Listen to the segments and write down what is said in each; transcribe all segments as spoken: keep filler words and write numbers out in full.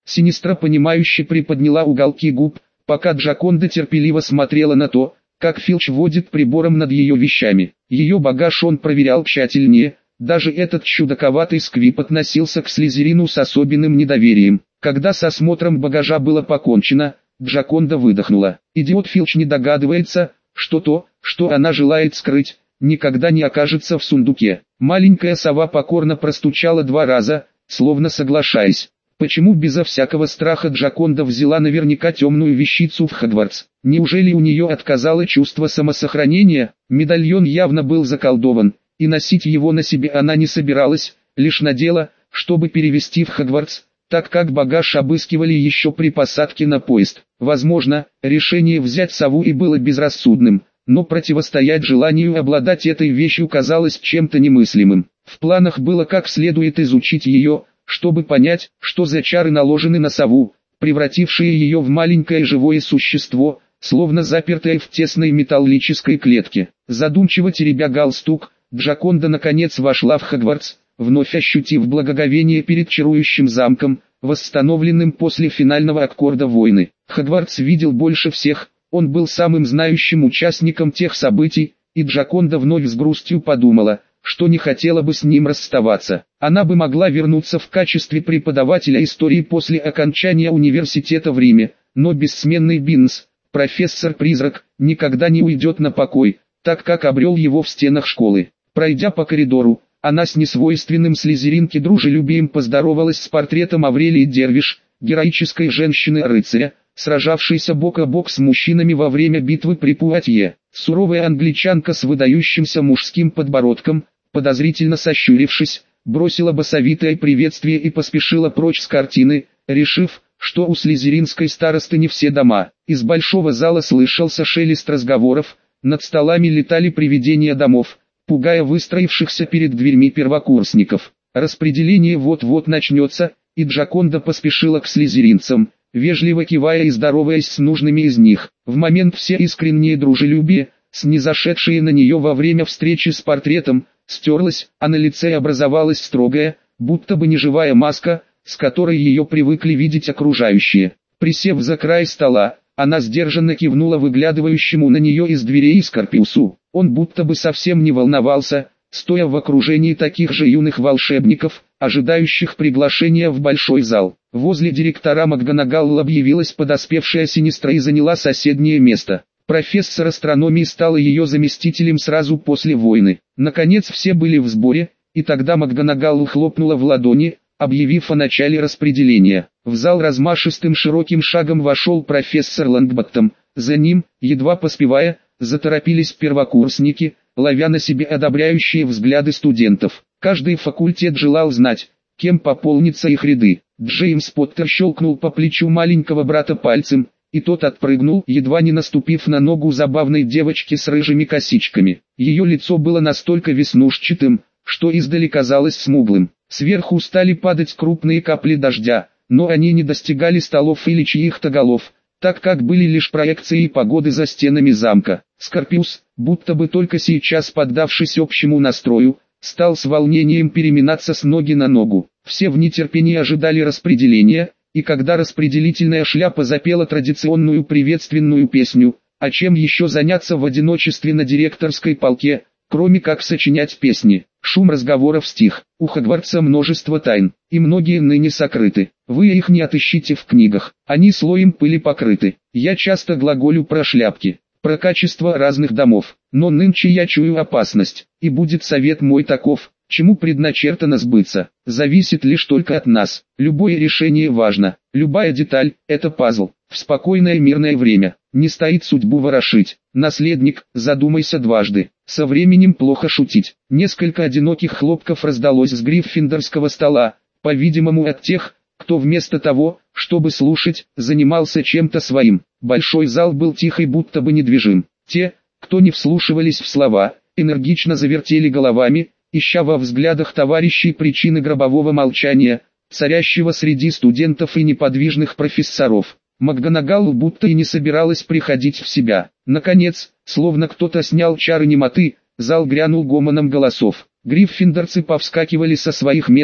Синистра понимающе приподняла уголки губ, пока Джаконда терпеливо смотрела на то, как Филч водит прибором над ее вещами. Ее багаж он проверял тщательнее, даже этот чудаковатый сквип относился к Слизерину с особенным недоверием. Когда с осмотром багажа было покончено, Джаконда выдохнула. Идиот Филч не догадывается, что то, что она желает скрыть, никогда не окажется в сундуке. Маленькая сова покорно простучала два раза, словно соглашаясь. Почему безо всякого страха Джаконда взяла наверняка темную вещицу в Хогвартс? Неужели у нее отказало чувство самосохранения? Медальон явно был заколдован, и носить его на себе она не собиралась, лишь надела, чтобы перевезти в Хогвартс, так как багаж обыскивали еще при посадке на поезд. Возможно, решение взять сову и было безрассудным, но противостоять желанию обладать этой вещью казалось чем-то немыслимым. В планах было как следует изучить ее, чтобы понять, что за чары наложены на сову, превратившие ее в маленькое живое существо, словно запертое в тесной металлической клетке. Задумчиво теребя галстук, Джаконда наконец вошла в Хогвартс, вновь ощутив благоговение перед чарующим замком, восстановленным после финального аккорда войны. Хогвартс видел больше всех, он был самым знающим участником тех событий, и Джаконда вновь с грустью подумала, что не хотела бы с ним расставаться. Она бы могла вернуться в качестве преподавателя истории после окончания университета в Риме, но бессменный Биннс, профессор-призрак, никогда не уйдет на покой, так как обрел его в стенах школы. Пройдя по коридору, она с несвойственным слизеринке дружелюбием поздоровалась с портретом Аврелии Дервиш, героической женщины-рыцаря, сражавшейся бок о бок с мужчинами во время битвы при Пуатье. Суровая англичанка с выдающимся мужским подбородком, подозрительно сощурившись, бросила басовитое приветствие и поспешила прочь с картины, решив, что у слизеринской старосты не все дома. Из большого зала слышался шелест разговоров, над столами летали привидения домов, пугая выстроившихся перед дверьми первокурсников. Распределение вот-вот начнется, и Джаконда поспешила к слизеринцам, вежливо кивая и здороваясь с нужными из них. В момент все искреннее дружелюбие, снизошедшее на нее во время встречи с портретом, стерлось, а на лице образовалась строгая, будто бы неживая маска, с которой ее привыкли видеть окружающие. Присев за край стола, она сдержанно кивнула выглядывающему на нее из дверей Скорпиусу. Он будто бы совсем не волновался, стоя в окружении таких же юных волшебников, ожидающих приглашения в большой зал. Возле директора МакГонагалл объявилась подоспевшая Синистра и заняла соседнее место. Профессор астрономии стала ее заместителем сразу после войны. Наконец все были в сборе, и тогда МакГонагалл хлопнула в ладони, объявив о начале распределения. В зал размашистым широким шагом вошел профессор Лонгботтом. За ним, едва поспевая, заторопились первокурсники, ловя на себе одобряющие взгляды студентов. Каждый факультет желал знать, кем пополнится их ряды. Джеймс Поттер щелкнул по плечу маленького брата пальцем, и тот отпрыгнул, едва не наступив на ногу забавной девочки с рыжими косичками. Ее лицо было настолько веснушчатым, что издали казалось смуглым. Сверху стали падать крупные капли дождя, но они не достигали столов или чьих-то голов, так как были лишь проекцией погоды за стенами замка. Скорпиус, будто бы только сейчас поддавшись общему настрою, стал с волнением переминаться с ноги на ногу. Все в нетерпении ожидали распределения, и когда распределительная шляпа запела традиционную приветственную песню, а чем еще заняться в одиночестве на директорской полке, кроме как сочинять песни. Шум разговоров стих. У Хогвартса множество тайн, и многие ныне сокрыты. Вы их не отыщите в книгах, они слоем пыли покрыты. Я часто глаголю про шляпки, про качество разных домов, но нынче я чую опасность, и будет совет мой таков, чему предначертано сбыться, зависит лишь только от нас. Любое решение важно, любая деталь – это пазл. В спокойное мирное время не стоит судьбу ворошить. Наследник, задумайся дважды. Со временем плохо шутить. Несколько одиноких хлопков раздалось с гриффиндорского стола, по-видимому от тех, кто вместо того, чтобы слушать, занимался чем-то своим. Большой зал был тих и будто бы недвижим. Те, кто не вслушивались в слова, энергично завертели головами, ища во взглядах товарищей причины гробового молчания, царящего среди студентов и неподвижных профессоров. МакГонагалл будто и не собиралась приходить в себя. Наконец, словно кто-то снял чары немоты, зал грянул гомоном голосов. Гриффиндорцы повскакивали со своих мест,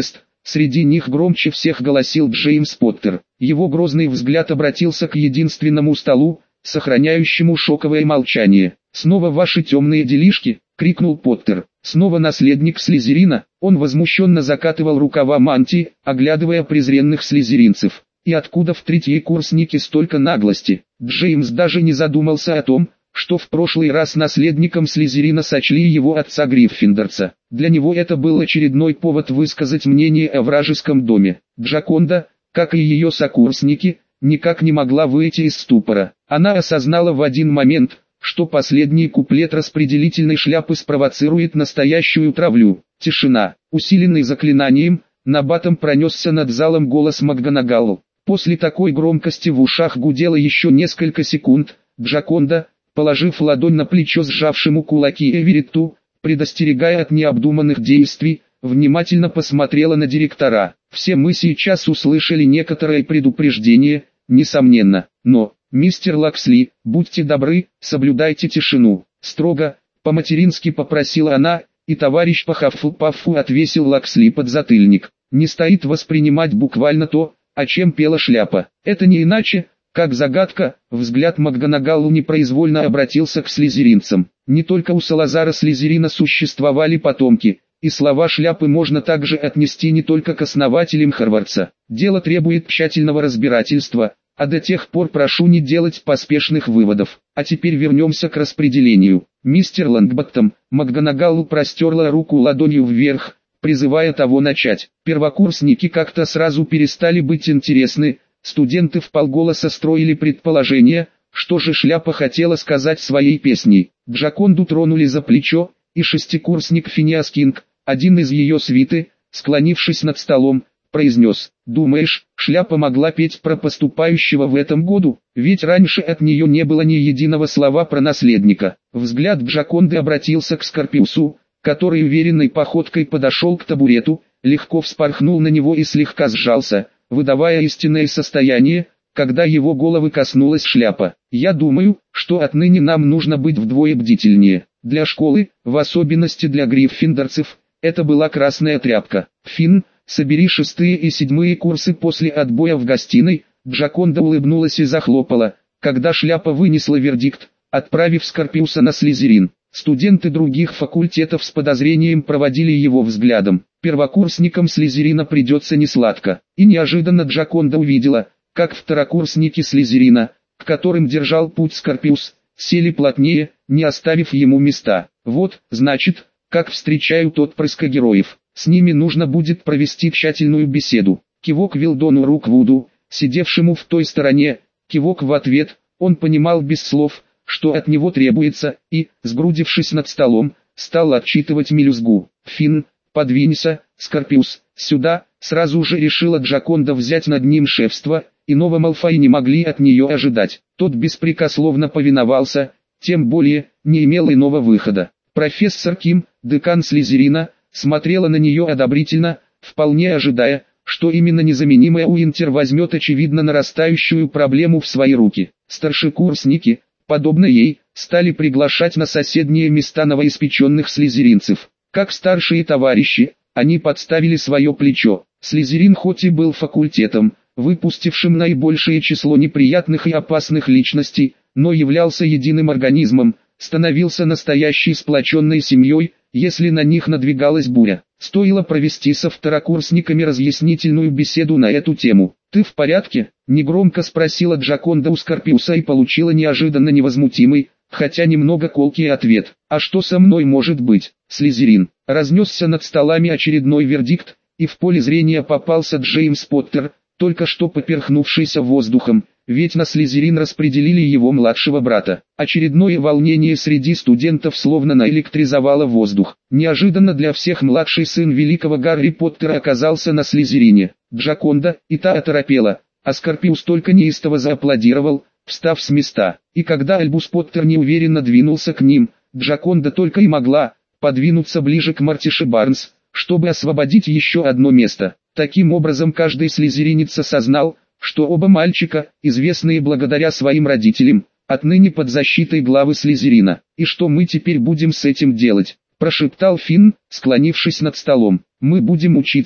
Среди них громче всех голосил Джеймс Поттер. Его грозный взгляд обратился к единственному столу, сохраняющему шоковое молчание. «Снова ваши темные делишки?» — крикнул Поттер. «Снова наследник Слизерина?» Он возмущенно закатывал рукава мантии, оглядывая презренных слизеринцев. И откуда в третьей курснике столько наглости? Джеймс даже не задумался о том, что в прошлый раз наследником Слизерина сочли его отца Гриффиндорца. Для него это был очередной повод высказать мнение о вражеском доме. Джаконда, как и ее сокурсники, никак не могла выйти из ступора. Она осознала в один момент, что последний куплет распределительной шляпы спровоцирует настоящую травлю. Тишина, усиленный заклинанием, набатом пронесся над залом голос МакГонагалл. После такой громкости в ушах гудело еще несколько секунд. Джаконда, положив ладонь на плечо сжавшему кулаки Эверетту, предостерегая от необдуманных действий, внимательно посмотрела на директора. «Все мы сейчас услышали некоторое предупреждение, несомненно, но, мистер Лаксли, будьте добры, соблюдайте тишину». Строго, по-матерински попросила она, и товарищ по Хаффлпаффу отвесил Лаксли подзатыльник. Не стоит воспринимать буквально то, о чем пела шляпа. Это не иначе, как загадка. Взгляд МакГонагалл непроизвольно обратился к слизеринцам. Не только у Салазара Слизерина существовали потомки, и слова шляпы можно также отнести не только к основателям Хогвартса. Дело требует тщательного разбирательства, а до тех пор прошу не делать поспешных выводов. А теперь вернемся к распределению. Мистер Лонгботтом, МакГонагалл простерла руку ладонью вверх, призывая того начать. Первокурсники как-то сразу перестали быть интересны. Студенты вполголоса строили предположение, что же шляпа хотела сказать своей песней. Джаконду тронули за плечо, и шестикурсник Финиас Кинг, один из ее свиты, склонившись над столом, произнес: «Думаешь, шляпа могла петь про поступающего в этом году? Ведь раньше от нее не было ни единого слова про наследника». Взгляд Джаконды обратился к Скорпиусу, который уверенной походкой подошел к табурету, легко вспорхнул на него и слегка сжался, выдавая истинное состояние, когда его головы коснулась шляпа. «Я думаю, что отныне нам нужно быть вдвое бдительнее. Для школы, в особенности для гриффиндорцев, это была красная тряпка. Финн, собери шестые и седьмые курсы после отбоя в гостиной». Джаконда улыбнулась и захлопала, когда шляпа вынесла вердикт, отправив Скорпиуса на Слизерин. Студенты других факультетов с подозрением проводили его взглядом. Первокурсникам Слизерина придется несладко. И неожиданно Джаконда увидела, как второкурсники Слизерина, к которым держал путь Скорпиус, сели плотнее, не оставив ему места. Вот, значит, как встречают отпрыска героев. С ними нужно будет провести тщательную беседу. Кивок Вилдону Руквуду, сидевшему в той стороне, кивок в ответ. Он понимал без слов, что от него требуется, и, сгрудившись над столом, стал отчитывать мелюзгу. «Финн, подвинься, Скорпиус, сюда», сразу же решила Джаконда взять над ним шефство, иного Малфой не могли от нее ожидать. Тот беспрекословно повиновался, тем более, не имел иного выхода. Профессор Ким, декан Слизерина, смотрела на нее одобрительно, вполне ожидая, что именно незаменимая Уинтер возьмет очевидно нарастающую проблему в свои руки. Старшекурсники, подобно ей, стали приглашать на соседние места новоиспеченных слизеринцев. Как старшие товарищи, они подставили свое плечо. Слизерин хоть и был факультетом, выпустившим наибольшее число неприятных и опасных личностей, но являлся единым организмом, становился настоящей сплоченной семьей, если на них надвигалась буря. Стоило провести со второкурсниками разъяснительную беседу на эту тему. «Ты в порядке?» – негромко спросила Джаконда у Скорпиуса и получила неожиданно невозмутимый, хотя немного колкий ответ. «А что со мной может быть?» Слизерин. Разнесся над столами очередной вердикт, и в поле зрения попался Джеймс Поттер, только что поперхнувшийся воздухом, ведь на Слизерин распределили его младшего брата. Очередное волнение среди студентов словно наэлектризовало воздух. Неожиданно для всех младший сын великого Гарри Поттера оказался на Слизерине. Джаконда, и та оторопела, а Скорпиус только неистово зааплодировал, встав с места. И когда Альбус Поттер неуверенно двинулся к ним, Джаконда только и могла подвинуться ближе к Мартише Барнс, чтобы освободить еще одно место. Таким образом каждый слизеринец осознал, что оба мальчика, известные благодаря своим родителям, отныне под защитой главы Слизерина. «И что мы теперь будем с этим делать?» – прошептал Финн, склонившись над столом. «Мы будем учиться»,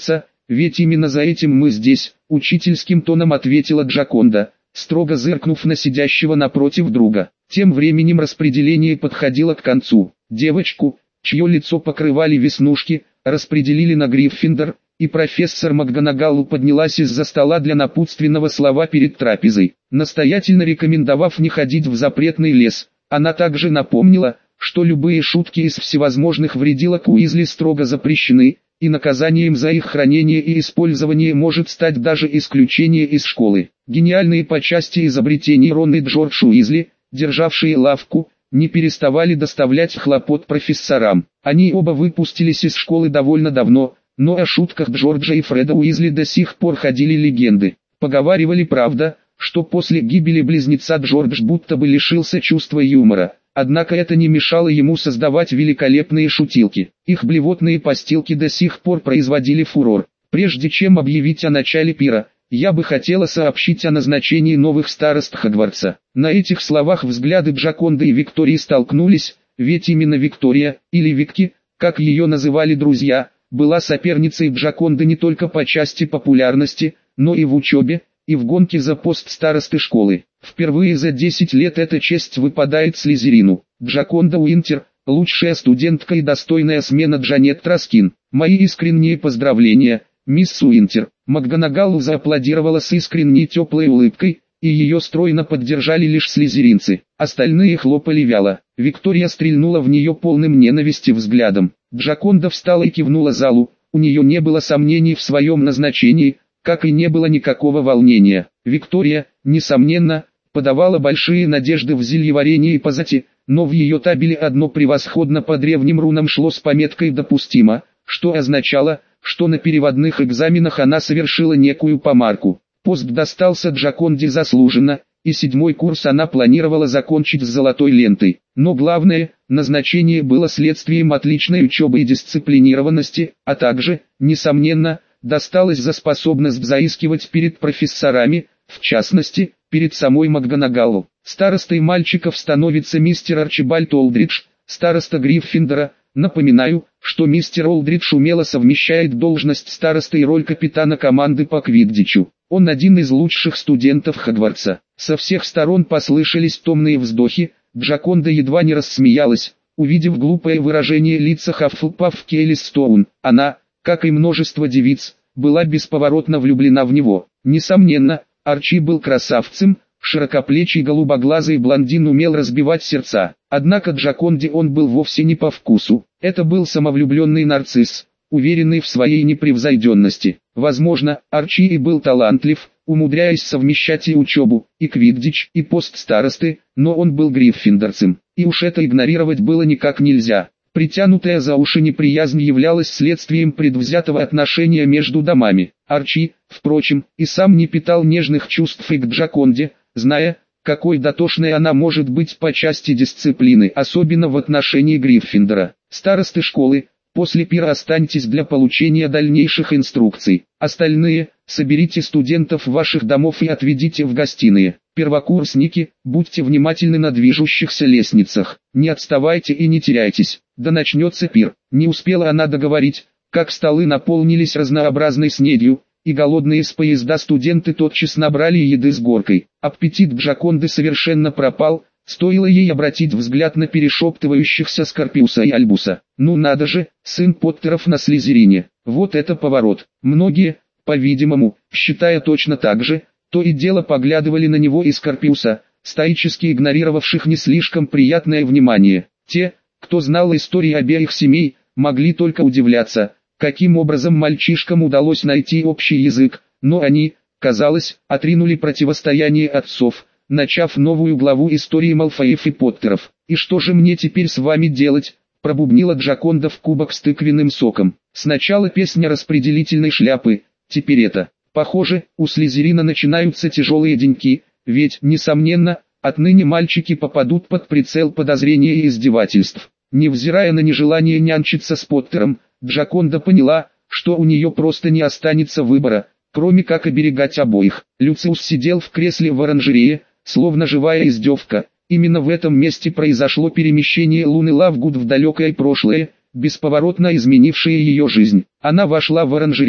ведь именно за этим мы здесь», — учительским тоном ответила Джаконда, строго зыркнув на сидящего напротив друга. Тем временем распределение подходило к концу. Девочку, чье лицо покрывали веснушки, распределили на Гриффиндор, и профессор МакГонагалл поднялась из-за стола для напутственного слова перед трапезой. Настоятельно рекомендовав не ходить в запретный лес, она также напомнила, что любые шутки из всевозможных вредилок Уизли строго запрещены, и наказанием за их хранение и использование может стать даже исключение из школы. Гениальные по части изобретений Рон и Джордж Уизли, державшие лавку, не переставали доставлять хлопот профессорам. Они оба выпустились из школы довольно давно, но о шутках Джорджа и Фреда Уизли до сих пор ходили легенды. Поговаривали, правда, что после гибели близнеца Джордж будто бы лишился чувства юмора. Однако это не мешало ему создавать великолепные шутилки. Их блевотные постилки до сих пор производили фурор. Прежде чем объявить о начале пира, я бы хотела сообщить о назначении новых старост Хогвартса. На этих словах взгляды Джаконды и Виктории столкнулись, ведь именно Виктория, или Викки, как ее называли друзья, была соперницей Джаконды не только по части популярности, но и в учебе, и в гонке за пост старосты школы. Впервые за десять лет эта честь выпадает Слизерину. Джаконда Уинтер, лучшая студентка и достойная смена Джанет Траскин. Мои искренние поздравления, мисс Уинтер. МакГонагалл зааплодировала с искренней теплой улыбкой, и ее стройно поддержали лишь слизеринцы. Остальные хлопали вяло. Виктория стрельнула в нее полным ненависти взглядом. Джаконда встала и кивнула залу. У нее не было сомнений в своем назначении, как и не было никакого волнения. Виктория, несомненно, подавала большие надежды в зельеварении и позате, но в ее табеле одно превосходно по древним рунам шло с пометкой «допустимо», что означало, что на переводных экзаменах она совершила некую помарку. Пост достался Джаконде заслуженно, и седьмой курс она планировала закончить с золотой лентой. Но главное, назначение было следствием отличной учебы и дисциплинированности, а также, несомненно, досталось за способность заискивать перед профессорами, в частности, перед самой МакГонагалл. Старостой мальчиков становится мистер Арчибальд Олдридж, староста Гриффиндора. Напоминаю, что мистер Олдридж умело совмещает должность старосты и роль капитана команды по квиддичу. Он один из лучших студентов Хогвартса. Со всех сторон послышались томные вздохи, Джаконда едва не рассмеялась, увидев глупое выражение лица Хаффлпафф Кейлисстоун. Она, как и множество девиц, была бесповоротно влюблена в него. Несомненно, Арчи был красавцем, широкоплечий голубоглазый блондин умел разбивать сердца. Однако Джаконде он был вовсе не по вкусу. Это был самовлюбленный нарцисс, уверенный в своей непревзойденности. Возможно, Арчи и был талантлив, умудряясь совмещать и учебу, и квиддич, и пост старосты, но он был гриффиндорцем, и уж это игнорировать было никак нельзя. Притянутая за уши неприязнь являлась следствием предвзятого отношения между домами. Арчи, впрочем, и сам не питал нежных чувств и к Джаконде, зная, какой дотошной она может быть по части дисциплины, особенно в отношении Гриффиндора. Старосты школы, после пира останьтесь для получения дальнейших инструкций. Остальные, соберите студентов ваших домов и отведите в гостиные. Первокурсники, будьте внимательны на движущихся лестницах. Не отставайте и не теряйтесь. Да начнется пир. Не успела она договорить, как столы наполнились разнообразной снедью, и голодные с поезда студенты тотчас набрали еды с горкой. Аппетит Джаконды совершенно пропал, стоило ей обратить взгляд на перешептывающихся Скорпиуса и Альбуса. Ну надо же, сын Поттеров на Слизерине. Вот это поворот. Многие, по-видимому, считая точно так же, то и дело поглядывали на него и Скорпиуса, стоически игнорировавших не слишком приятное внимание. Те, кто знал истории обеих семей, могли только удивляться, каким образом мальчишкам удалось найти общий язык, но они, казалось, отринули противостояние отцов, начав новую главу истории Малфоев и Поттеров. «И что же мне теперь с вами делать?» – пробубнила Джаконда в кубок с тыквенным соком. «Сначала песня распределительной шляпы, теперь это. Похоже, у Слизерина начинаются тяжелые деньки, ведь, несомненно, отныне мальчики попадут под прицел подозрения и издевательств». Невзирая на нежелание нянчиться с Поттером, Джаконда поняла, что у нее просто не останется выбора, кроме как оберегать обоих. Люциус сидел в кресле в оранжерее, словно живая издевка. Именно в этом месте произошло перемещение Луны Лавгуд в далекое прошлое, бесповоротно изменившее ее жизнь. Она вошла в оранжерею,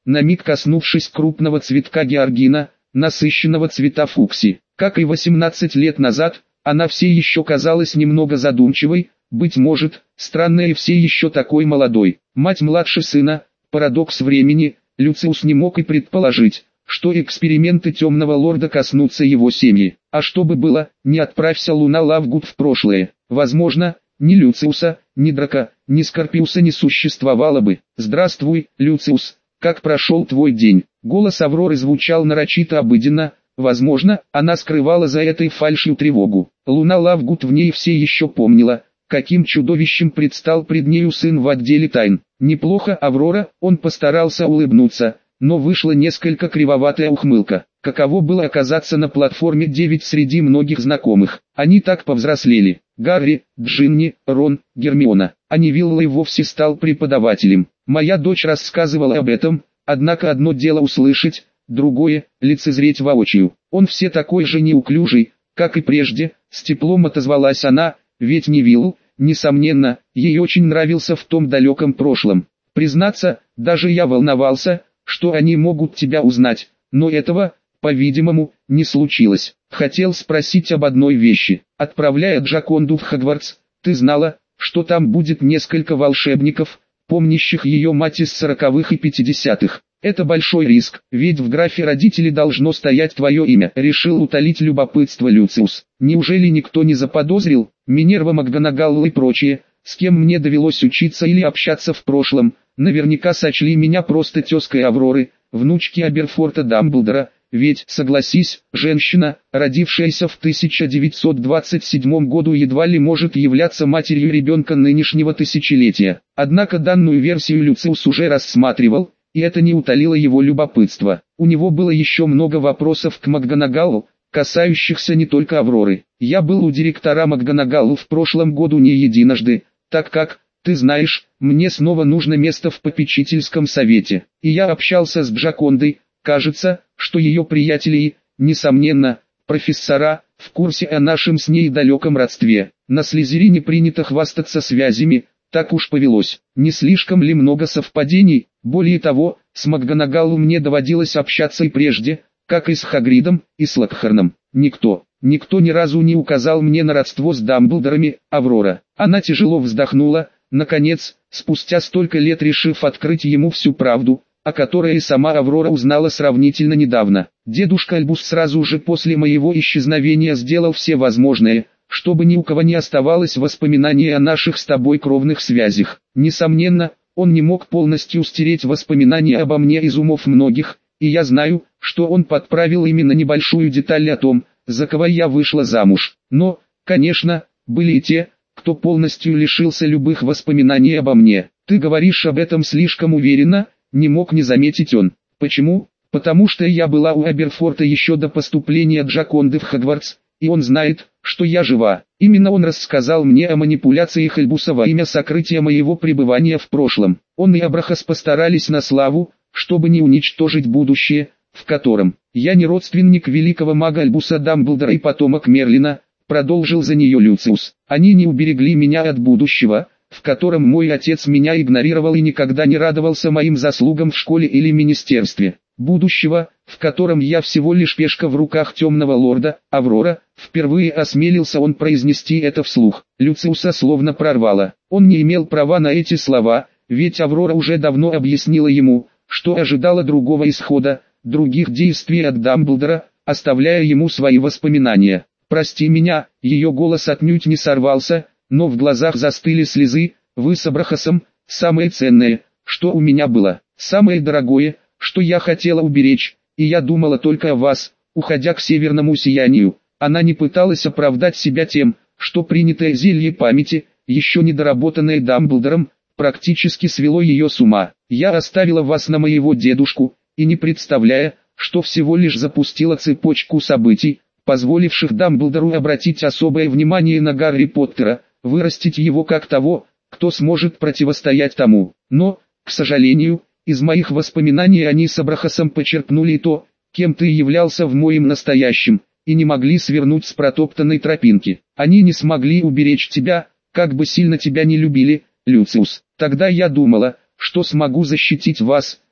на миг коснувшись крупного цветка георгина, насыщенного цвета фукси. Как и восемнадцать лет назад, она все еще казалась немного задумчивой, быть может, странной и все еще такой молодой. Мать младше сына, парадокс времени, Люциус не мог и предположить, что эксперименты Темного Лорда коснутся его семьи. А что бы было, не отправься Луна Лавгуд в прошлое, возможно, ни Люциуса, ни Драка, ни Скорпиуса не существовало бы. «Здравствуй, Люциус, как прошел твой день?» Голос Авроры звучал нарочито обыденно, возможно, она скрывала за этой фальшью тревогу. Луна Лавгуд в ней все еще помнила, каким чудовищем предстал пред нею сын в отделе тайн. «Неплохо, Аврора», он постарался улыбнуться, но вышла несколько кривоватая ухмылка. Каково было оказаться на платформе девять среди многих знакомых. Они так повзрослели. Гарри, Джинни, Рон, Гермиона. А Невилл и вовсе стал преподавателем. Моя дочь рассказывала об этом, однако одно дело услышать, другое – лицезреть воочию. Он все такой же неуклюжий, как и прежде, с теплом отозвалась она, ведь Невиллу, несомненно, ей очень нравился в том далеком прошлом. Признаться, даже я волновался, что они могут тебя узнать, но этого, по-видимому, не случилось. Хотел спросить об одной вещи. Отправляя Джаконду в Хогвартс, ты знала, что там будет несколько волшебников, помнящих ее мать из сороковых и пятидесятых. Это большой риск, ведь в графе родителей должно стоять твое имя. Решил утолить любопытство Люциус. Неужели никто не заподозрил, Минерва МакГонагалл и прочие, с кем мне довелось учиться или общаться в прошлом, наверняка сочли меня просто тезкой Авроры, внучки Аберфорта Дамблдора, ведь, согласись, женщина, родившаяся в тысяча девятьсот двадцать седьмом году едва ли может являться матерью ребенка нынешнего тысячелетия. Однако данную версию Люциус уже рассматривал, и это не утолило его любопытство. У него было еще много вопросов к МакГонагаллу, касающихся не только Авроры. Я был у директора МакГонагаллу в прошлом году не единожды, так как, ты знаешь, мне снова нужно место в попечительском совете. И я общался с Джакондой, кажется, что ее приятели и, несомненно, профессора, в курсе о нашем с ней далеком родстве. На Слизерине принято хвастаться связями, так уж повелось. Не слишком ли много совпадений? Более того, с МакГонагалл мне доводилось общаться и прежде, как и с Хагридом, и с Локхарном. Никто, никто ни разу не указал мне на родство с Дамблдорами, Аврора. Она тяжело вздохнула, наконец, спустя столько лет решив открыть ему всю правду, о которой и сама Аврора узнала сравнительно недавно. Дедушка Альбус сразу же после моего исчезновения сделал все возможное, чтобы ни у кого не оставалось воспоминаний о наших с тобой кровных связях. Несомненно, он не мог полностью стереть воспоминания обо мне из умов многих, и я знаю, что он подправил именно небольшую деталь о том, за кого я вышла замуж. Но, конечно, были и те, кто полностью лишился любых воспоминаний обо мне. Ты говоришь об этом слишком уверенно, не мог не заметить он. Почему? Потому что я была у Аберфорта еще до поступления Джаконды в Хогвартс, и он знает, что я жива. Именно он рассказал мне о манипуляциях Альбуса во имя сокрытия моего пребывания в прошлом. Он и Абрахас постарались на славу, чтобы не уничтожить будущее, в котором я не родственник великого мага Альбуса Дамблдора и потомок Мерлина, продолжил за нее Люциус. Они не уберегли меня от будущего, в котором мой отец меня игнорировал и никогда не радовался моим заслугам в школе или министерстве. Будущего, в котором я всего лишь пешка в руках темного лорда, Аврора, впервые осмелился он произнести это вслух. Люциуса словно прорвало. Он не имел права на эти слова, ведь Аврора уже давно объяснила ему, что ожидала другого исхода, других действий от Дамблдора, оставляя ему свои воспоминания. «Прости меня», ее голос отнюдь не сорвался, но в глазах застыли слезы. «Вы с Абрахасом, самое ценное, что у меня было, самое дорогое, что я хотела уберечь, и я думала только о вас, уходя к северному сиянию». Она не пыталась оправдать себя тем, что принятое зелье памяти, еще недоработанное Дамблдором, практически свело ее с ума. «Я оставила вас на моего дедушку, и не представляя, что всего лишь запустила цепочку событий, позволивших Дамблдору обратить особое внимание на Гарри Поттера, вырастить его как того, кто сможет противостоять тому. Но, к сожалению, из моих воспоминаний они с Абрахасом почерпнули то, кем ты являлся в моем настоящем, и не могли свернуть с протоптанной тропинки. Они не смогли уберечь тебя, как бы сильно тебя не любили, Люциус. Тогда я думала, что смогу защитить вас,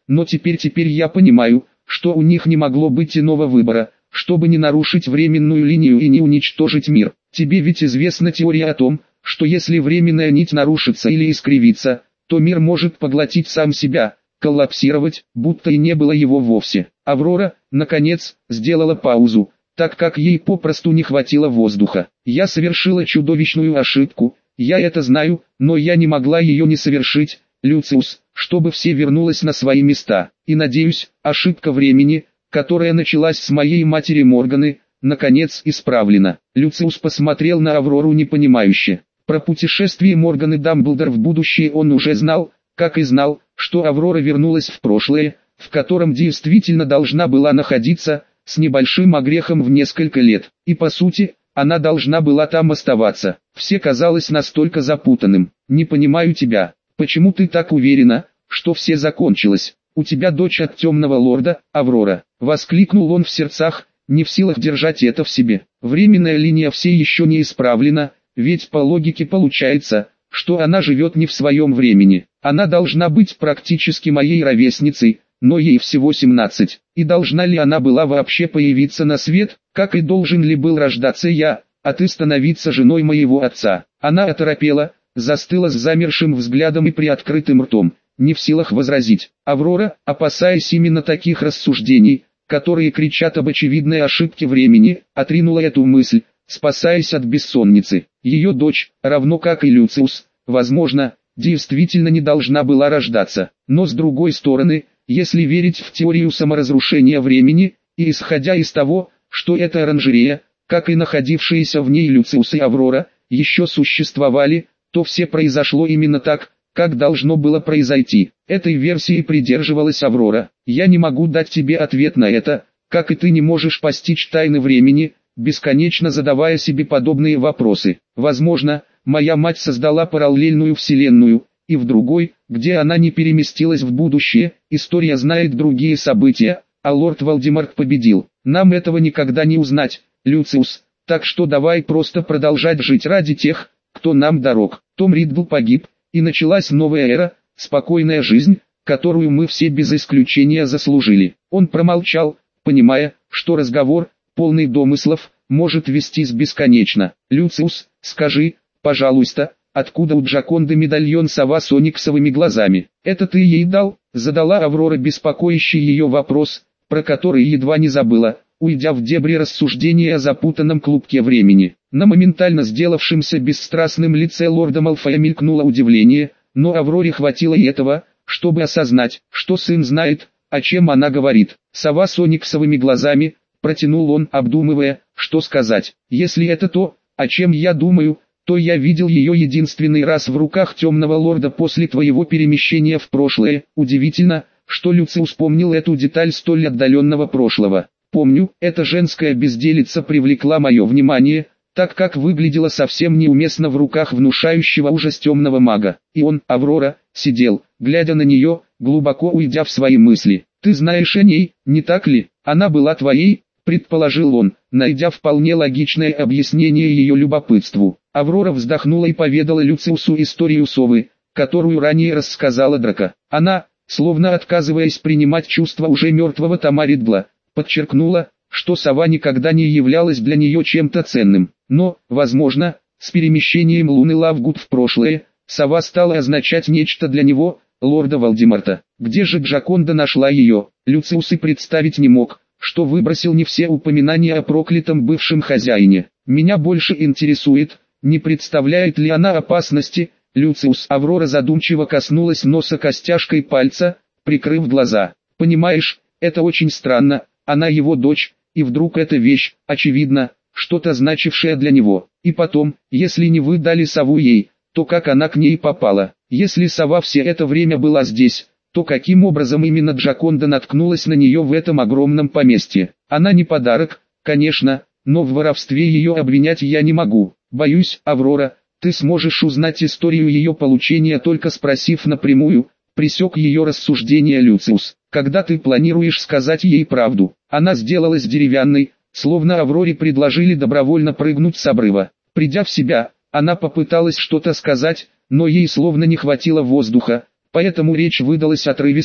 но теперь теперь я понимаю, что у них не могло быть иного выбора, чтобы не нарушить временную линию и не уничтожить мир. Тебе ведь известна теория о том, что если временная нить нарушится или искривится, то мир может поглотить сам себя, коллапсировать, будто и не было его вовсе. Аврора, наконец, сделала паузу, так как ей попросту не хватило воздуха. Я совершила чудовищную ошибку, я это знаю, но я не могла ее не совершить, Люциус, чтобы все вернулось на свои места. И надеюсь, ошибка времени, которая началась с моей матери Морганы, наконец исправлена. Люциус посмотрел на Аврору непонимающе. Про путешествие Морганы Дамблдор в будущее он уже знал, как и знал, что Аврора вернулась в прошлое, в котором действительно должна была находиться, с небольшим огрехом в несколько лет. И по сути, она должна была там оставаться. Все казалось настолько запутанным. «Не понимаю тебя. Почему ты так уверена, что все закончилось? У тебя дочь от темного лорда, Аврора!» Воскликнул он в сердцах, не в силах держать это в себе. Временная линия все еще не исправлена, ведь по логике получается, что она живет не в своем времени. Она должна быть практически моей ровесницей, но ей всего семнадцать. И должна ли она была вообще появиться на свет, как и должен ли был рождаться я, а ты становиться женой моего отца? Она оторопела, застыла с замершим взглядом и приоткрытым ртом, не в силах возразить. Аврора, опасаясь именно таких рассуждений, которые кричат об очевидной ошибке времени, отринула эту мысль, спасаясь от бессонницы. Ее дочь, равно как и Люциус, возможно, действительно не должна была рождаться. Но с другой стороны, если верить в теорию саморазрушения времени, и исходя из того, что эта оранжерея, как и находившиеся в ней Люциус и Аврора, еще существовали, то все произошло именно так, как должно было произойти. Этой версии придерживалась Аврора. Я не могу дать тебе ответ на это, как и ты не можешь постичь тайны времени, бесконечно задавая себе подобные вопросы. Возможно, моя мать создала параллельную вселенную, и в другой, где она не переместилась в будущее, история знает другие события, а лорд Волдеморт победил. Нам этого никогда не узнать, Люциус, так что давай просто продолжать жить ради тех, кто нам дорог. Том Риддл погиб, и началась новая эра, спокойная жизнь, которую мы все без исключения заслужили. Он промолчал, понимая, что разговор, полный домыслов, может вестись бесконечно. Люциус, скажи, пожалуйста, откуда у Джаконды медальон сова с ониксовыми глазами? Это ты ей дал? Задала Аврора беспокоящий ее вопрос, про который едва не забыла, уйдя в дебри рассуждения о запутанном клубке времени. На моментально сделавшемся бесстрастном лице лорда Малфоя мелькнуло удивление, но Авроре хватило и этого, чтобы осознать, что сын знает, о чем она говорит. Сова с ониксовыми глазами, протянул он, обдумывая, что сказать. Если это то, о чем я думаю, то я видел ее единственный раз в руках темного лорда после твоего перемещения в прошлое. Удивительно, что Люциус вспомнил эту деталь столь отдаленного прошлого. Помню, эта женская безделица привлекла мое внимание, так как выглядела совсем неуместно в руках внушающего ужас темного мага. И он, Аврора, сидел, глядя на нее, глубоко уйдя в свои мысли. «Ты знаешь о ней, не так ли? Она была твоей?» – предположил он, найдя вполне логичное объяснение ее любопытству. Аврора вздохнула и поведала Люциусу историю совы, которую ранее рассказала Драко. Она, словно отказываясь принимать чувства уже мертвого Тома Риддла, подчеркнула, что сова никогда не являлась для нее чем-то ценным. Но, возможно, с перемещением Луны Лавгуд в прошлое, сова стала означать нечто для него, лорда Волдеморта. Где же Джаконда нашла ее? Люциус и представить не мог, что выбросил не все упоминания о проклятом бывшем хозяине. Меня больше интересует, не представляет ли она опасности. Люциус. Аврора задумчиво коснулась носа костяшкой пальца, прикрыв глаза. Понимаешь, это очень странно, она его дочь, и вдруг эта вещь, очевидно, что-то значившее для него. И потом, если не вы дали сову ей, то как она к ней попала? Если сова все это время была здесь, то каким образом именно Джаконда наткнулась на нее в этом огромном поместье? Она не подарок, конечно, но в воровстве ее обвинять я не могу. Боюсь, Аврора, ты сможешь узнать историю ее получения, только спросив напрямую, пресек ее рассуждения Люциус. Когда ты планируешь сказать ей правду? Она сделалась деревянной, словно Авроре предложили добровольно прыгнуть с обрыва. Придя в себя, она попыталась что-то сказать, но ей словно не хватило воздуха, поэтому речь выдалась отрывистой.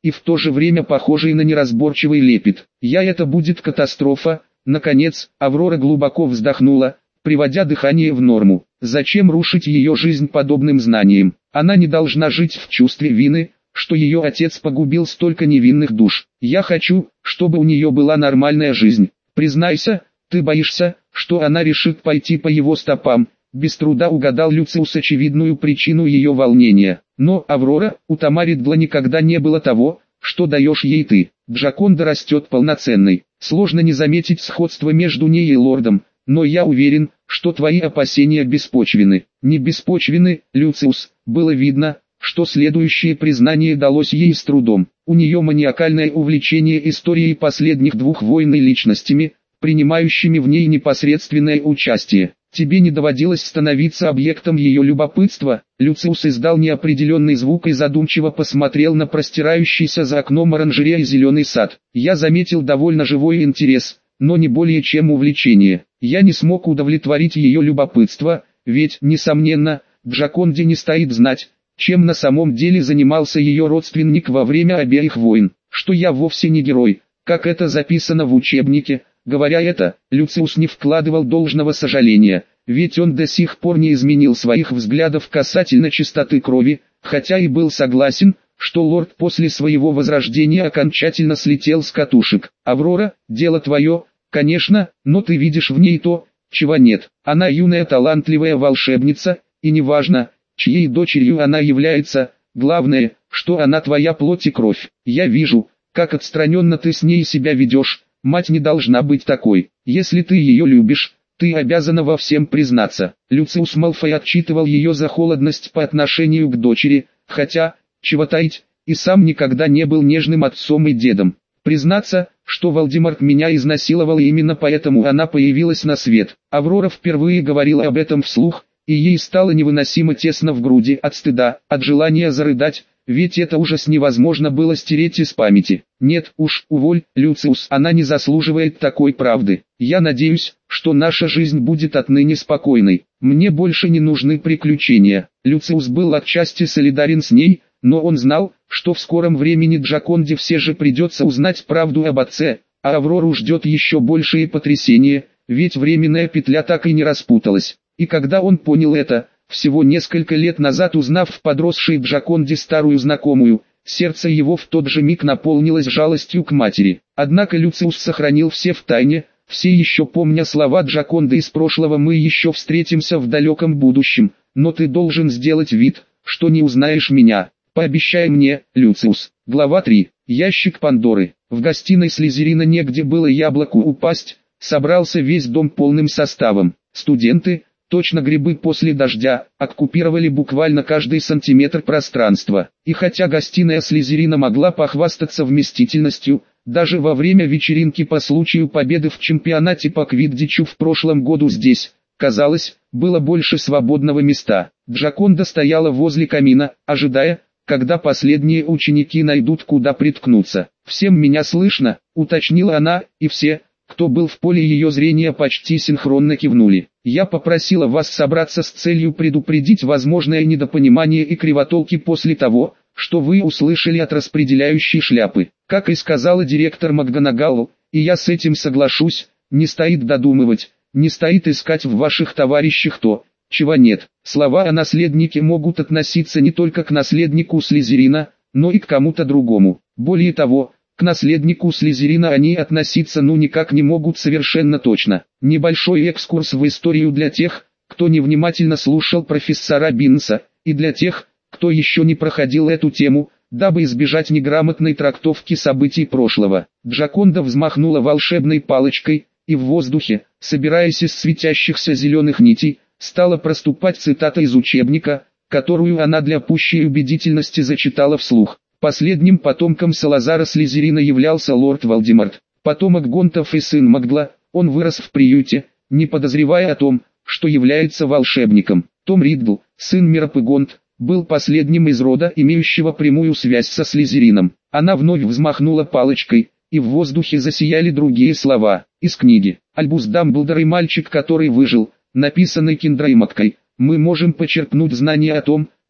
и в то же время похожий на неразборчивый лепет. Я это будет катастрофа. Наконец, Аврора глубоко вздохнула, приводя дыхание в норму. Зачем рушить ее жизнь подобным знанием? Она не должна жить в чувстве вины, что ее отец погубил столько невинных душ. Я хочу, чтобы у нее была нормальная жизнь. Признайся, ты боишься, что она решит пойти по его стопам. Без труда угадал Люциус очевидную причину ее волнения. Но, Аврора, у Тамары Дгла никогда не было того, что даешь ей ты. Джаконда растет полноценной. Сложно не заметить сходство между ней и лордом, но я уверен, что твои опасения беспочвены. Не беспочвены, Люциус. Было видно, что следующее признание далось ей с трудом. У нее маниакальное увлечение историей последних двух войн и личностями, принимающими в ней непосредственное участие. Тебе не доводилось становиться объектом ее любопытства? Люциус издал неопределенный звук и задумчиво посмотрел на простирающийся за окном оранжерея и зеленый сад. Я заметил довольно живой интерес, но не более чем увлечение. Я не смог удовлетворить ее любопытство, ведь, несомненно, Джаконде не стоит знать, чем на самом деле занимался ее родственник во время обеих войн, что я вовсе не герой, как это записано в учебнике. Говоря это, Люциус не вкладывал должного сожаления, ведь он до сих пор не изменил своих взглядов касательно чистоты крови, хотя и был согласен, что лорд после своего возрождения окончательно слетел с катушек. Аврора, дело твое, конечно, но ты видишь в ней то, чего нет. Она юная талантливая волшебница, и неважно, чьей дочерью она является, главное, что она твоя плоть и кровь. Я вижу, как отстраненно ты с ней себя ведешь. Мать не должна быть такой. Если ты ее любишь, ты обязана во всем признаться. Люциус Малфой отчитывал ее за холодность по отношению к дочери, хотя, чего таить, и сам никогда не был нежным отцом и дедом. Признаться, что Волдеморт меня изнасиловал, и именно поэтому она появилась на свет. Аврора впервые говорила об этом вслух, и ей стало невыносимо тесно в груди от стыда, от желания зарыдать, ведь это ужас невозможно было стереть из памяти. Нет уж, уволь, Люциус, она не заслуживает такой правды. Я надеюсь, что наша жизнь будет отныне спокойной. Мне больше не нужны приключения. Люциус был отчасти солидарен с ней, но он знал, что в скором времени Джаконде все же придется узнать правду об отце, а Аврору ждет еще большее потрясение, ведь временная петля так и не распуталась. И когда он понял это, всего несколько лет назад, узнав в подросшей Джаконде старую знакомую, сердце его в тот же миг наполнилось жалостью к матери. Однако Люциус сохранил все в тайне, все еще помня слова Джаконды из прошлого: «Мы еще встретимся в далеком будущем, но ты должен сделать вид, что не узнаешь меня. Пообещай мне, Люциус». Глава три. Ящик Пандоры. В гостиной Слизерина негде было яблоку упасть, собрался весь дом полным составом. Студенты, точно грибы после дождя, оккупировали буквально каждый сантиметр пространства. И хотя гостиная Слизерина могла похвастаться вместительностью, даже во время вечеринки по случаю победы в чемпионате по квиддичу в прошлом году здесь, казалось, было больше свободного места. Джаконда стояла возле камина, ожидая, когда последние ученики найдут куда приткнуться. «Всем меня слышно?» — уточнила она, и все, кто был в поле ее зрения, почти синхронно кивнули. «Я попросила вас собраться с целью предупредить возможное недопонимание и кривотолки после того, что вы услышали от распределяющей шляпы. Как и сказала директор МакГонагалл, и я с этим соглашусь, не стоит додумывать, не стоит искать в ваших товарищах то, чего нет. Слова о наследнике могут относиться не только к наследнику Слизерина, но и к кому-то другому. Более того, к наследнику Слизерина они относиться ну никак не могут совершенно точно. Небольшой экскурс в историю для тех, кто невнимательно слушал профессора Биннса, и для тех, кто еще не проходил эту тему, дабы избежать неграмотной трактовки событий прошлого. Джаконда взмахнула волшебной палочкой, и в воздухе, собираясь из светящихся зеленых нитей, стала проступать цитата из учебника, которую она для пущей убедительности зачитала вслух. Последним потомком Салазара Слизерина являлся лорд Волдеморт, потомок Гонтов и сын Магла. Он вырос в приюте, не подозревая о том, что является волшебником. Том Риддл, сын Миропы Гонт, был последним из рода, имеющего прямую связь со Слизерином. Она вновь взмахнула палочкой, и в воздухе засияли другие слова. Из книги «Альбус Дамблдор и мальчик, который выжил», написанной Киндрой Маккой, мы можем почерпнуть знания о том,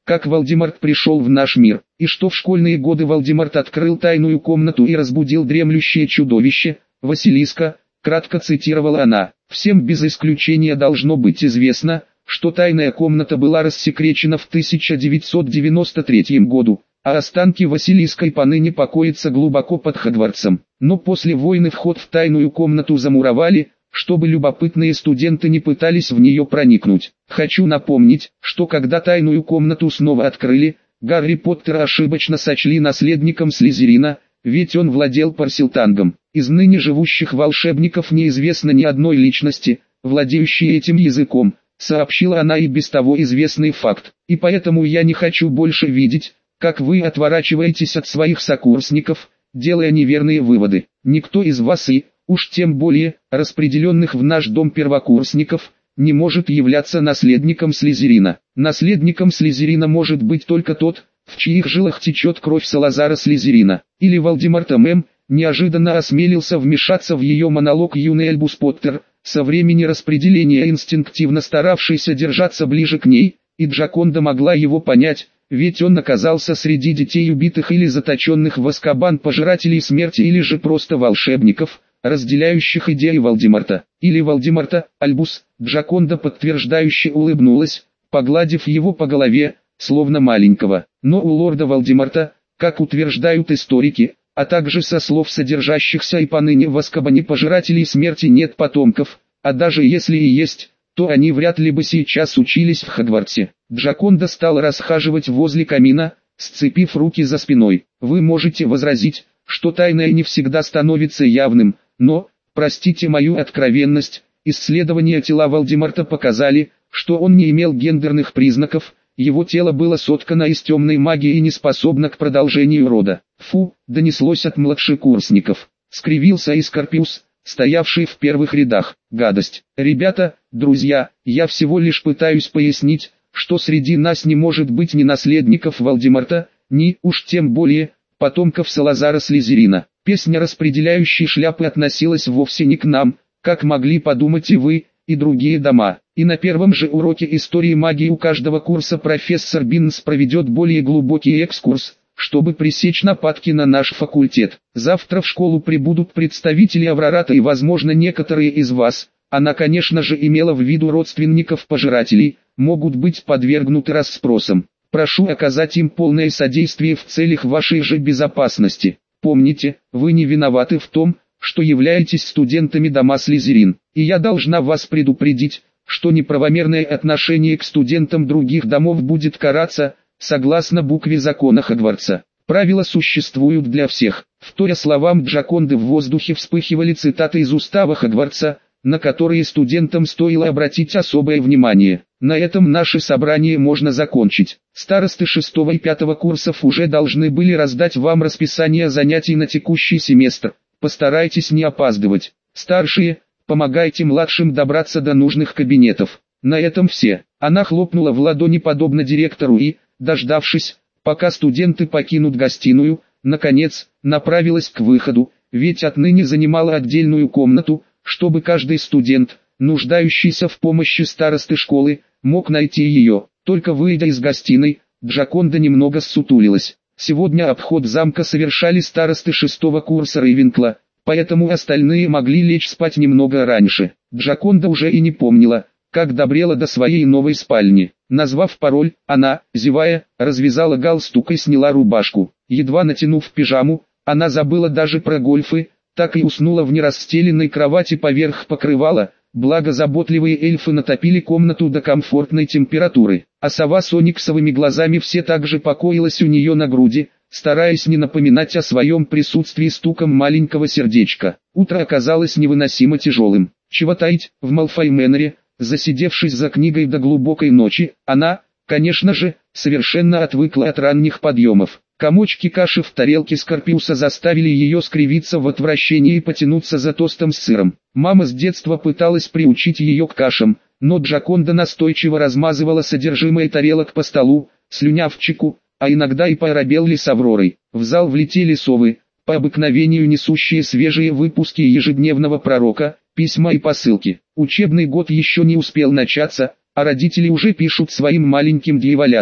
как Волдеморт пришел в наш мир, и что в школьные годы Волдеморт открыл тайную комнату и разбудил дремлющее чудовище, Василиска, кратко цитировала она. Всем без исключения должно быть известно, что тайная комната была рассекречена в тысяча девятьсот девяносто третьем году, а останки Василиска и поныне покоятся глубоко под Хогвартсом. Но после войны вход в тайную комнату замуровали, чтобы любопытные студенты не пытались в нее проникнуть. Хочу напомнить, что когда тайную комнату снова открыли, Гарри Поттера ошибочно сочли наследником Слизерина, ведь он владел парсилтангом. Из ныне живущих волшебников неизвестно ни одной личности, владеющей этим языком, сообщила она и без того известный факт. И поэтому я не хочу больше видеть, как вы отворачиваетесь от своих сокурсников, делая неверные выводы. Никто из вас и, уж тем более, распределенных в наш дом первокурсников, не может являться наследником Слизерина. Наследником Слизерина может быть только тот, в чьих жилах течет кровь Салазара Слизерина. Или Волдеморта Мэм, неожиданно осмелился вмешаться в ее монолог юный Альбус Поттер, со времени распределения инстинктивно старавшийся держаться ближе к ней, и Джаконда могла его понять, ведь он оказался среди детей убитых или заточенных в Азкабан пожирателей смерти или же просто волшебников, разделяющих идеи Волдеморта. Или Волдеморта, Альбус, Джаконда подтверждающе улыбнулась, погладив его по голове, словно маленького. Но у лорда Волдеморта, как утверждают историки, а также со слов содержащихся и поныне в Азкабане пожирателей смерти нет потомков, а даже если и есть, то они вряд ли бы сейчас учились в Хогвартсе. Джаконда стала расхаживать возле камина, сцепив руки за спиной. Вы можете возразить, что тайное не всегда становится явным, но, простите мою откровенность, исследования тела Волдеморта показали, что он не имел гендерных признаков, его тело было соткано из темной магии и не способно к продолжению рода. Фу, донеслось от младшекурсников. Скривился и Скорпиус, стоявший в первых рядах. Гадость. Ребята, друзья, я всего лишь пытаюсь пояснить, что среди нас не может быть ни наследников Волдеморта, ни, уж тем более, потомков Салазара Слизерина. Песня распределяющей шляпы относилась вовсе не к нам, как могли подумать и вы, и другие дома. И на первом же уроке истории магии у каждого курса профессор Биннс проведет более глубокий экскурс, чтобы пресечь нападки на наш факультет. Завтра в школу прибудут представители Аврората и возможно некоторые из вас, она конечно же имела в виду родственников пожирателей, могут быть подвергнуты расспросам. Прошу оказать им полное содействие в целях вашей же безопасности. Помните, вы не виноваты в том, что являетесь студентами дома Слизерин. И я должна вас предупредить, что неправомерное отношение к студентам других домов будет караться, согласно букве закона Хогвартса. Правила существуют для всех. Вторя словам Джаконды в воздухе вспыхивали цитаты из устава Хогвартса, на которые студентам стоило обратить особое внимание. На этом наше собрание можно закончить. Старосты шестого и пятого курсов уже должны были раздать вам расписание занятий на текущий семестр. Постарайтесь не опаздывать. Старшие, помогайте младшим добраться до нужных кабинетов. На этом все. Она хлопнула в ладони подобно директору и, дождавшись, пока студенты покинут гостиную, наконец, направилась к выходу, ведь отныне занимала отдельную комнату, чтобы каждый студент, нуждающийся в помощи старосты школы, мог найти ее. Только выйдя из гостиной, Джаконда немного ссутулилась. Сегодня обход замка совершали старосты шестого курса Рейвенкла, поэтому остальные могли лечь спать немного раньше. Джаконда уже и не помнила, как добрела до своей новой спальни. Назвав пароль, она, зевая, развязала галстук и сняла рубашку. Едва натянув пижаму, она забыла даже про гольфы, так и уснула в нерастеленной кровати поверх покрывала, благо заботливые эльфы натопили комнату до комфортной температуры. А сова с ониксовыми глазами все так же покоилась у нее на груди, стараясь не напоминать о своем присутствии стуком маленького сердечка. Утро оказалось невыносимо тяжелым. Чего таить, в Малфой-Мэннере, засидевшись за книгой до глубокой ночи, она, конечно же, совершенно отвыкла от ранних подъемов. Комочки каши в тарелке Скорпиуса заставили ее скривиться в отвращении и потянуться за тостом с сыром. Мама с детства пыталась приучить ее к кашам, но Джаконда настойчиво размазывала содержимое тарелок по столу, слюнявчику, а иногда и по Арабелле с Авророй. В зал влетели совы, по обыкновению несущие свежие выпуски ежедневного пророка, письма и посылки. Учебный год еще не успел начаться, а родители уже пишут своим маленьким дьяволятам: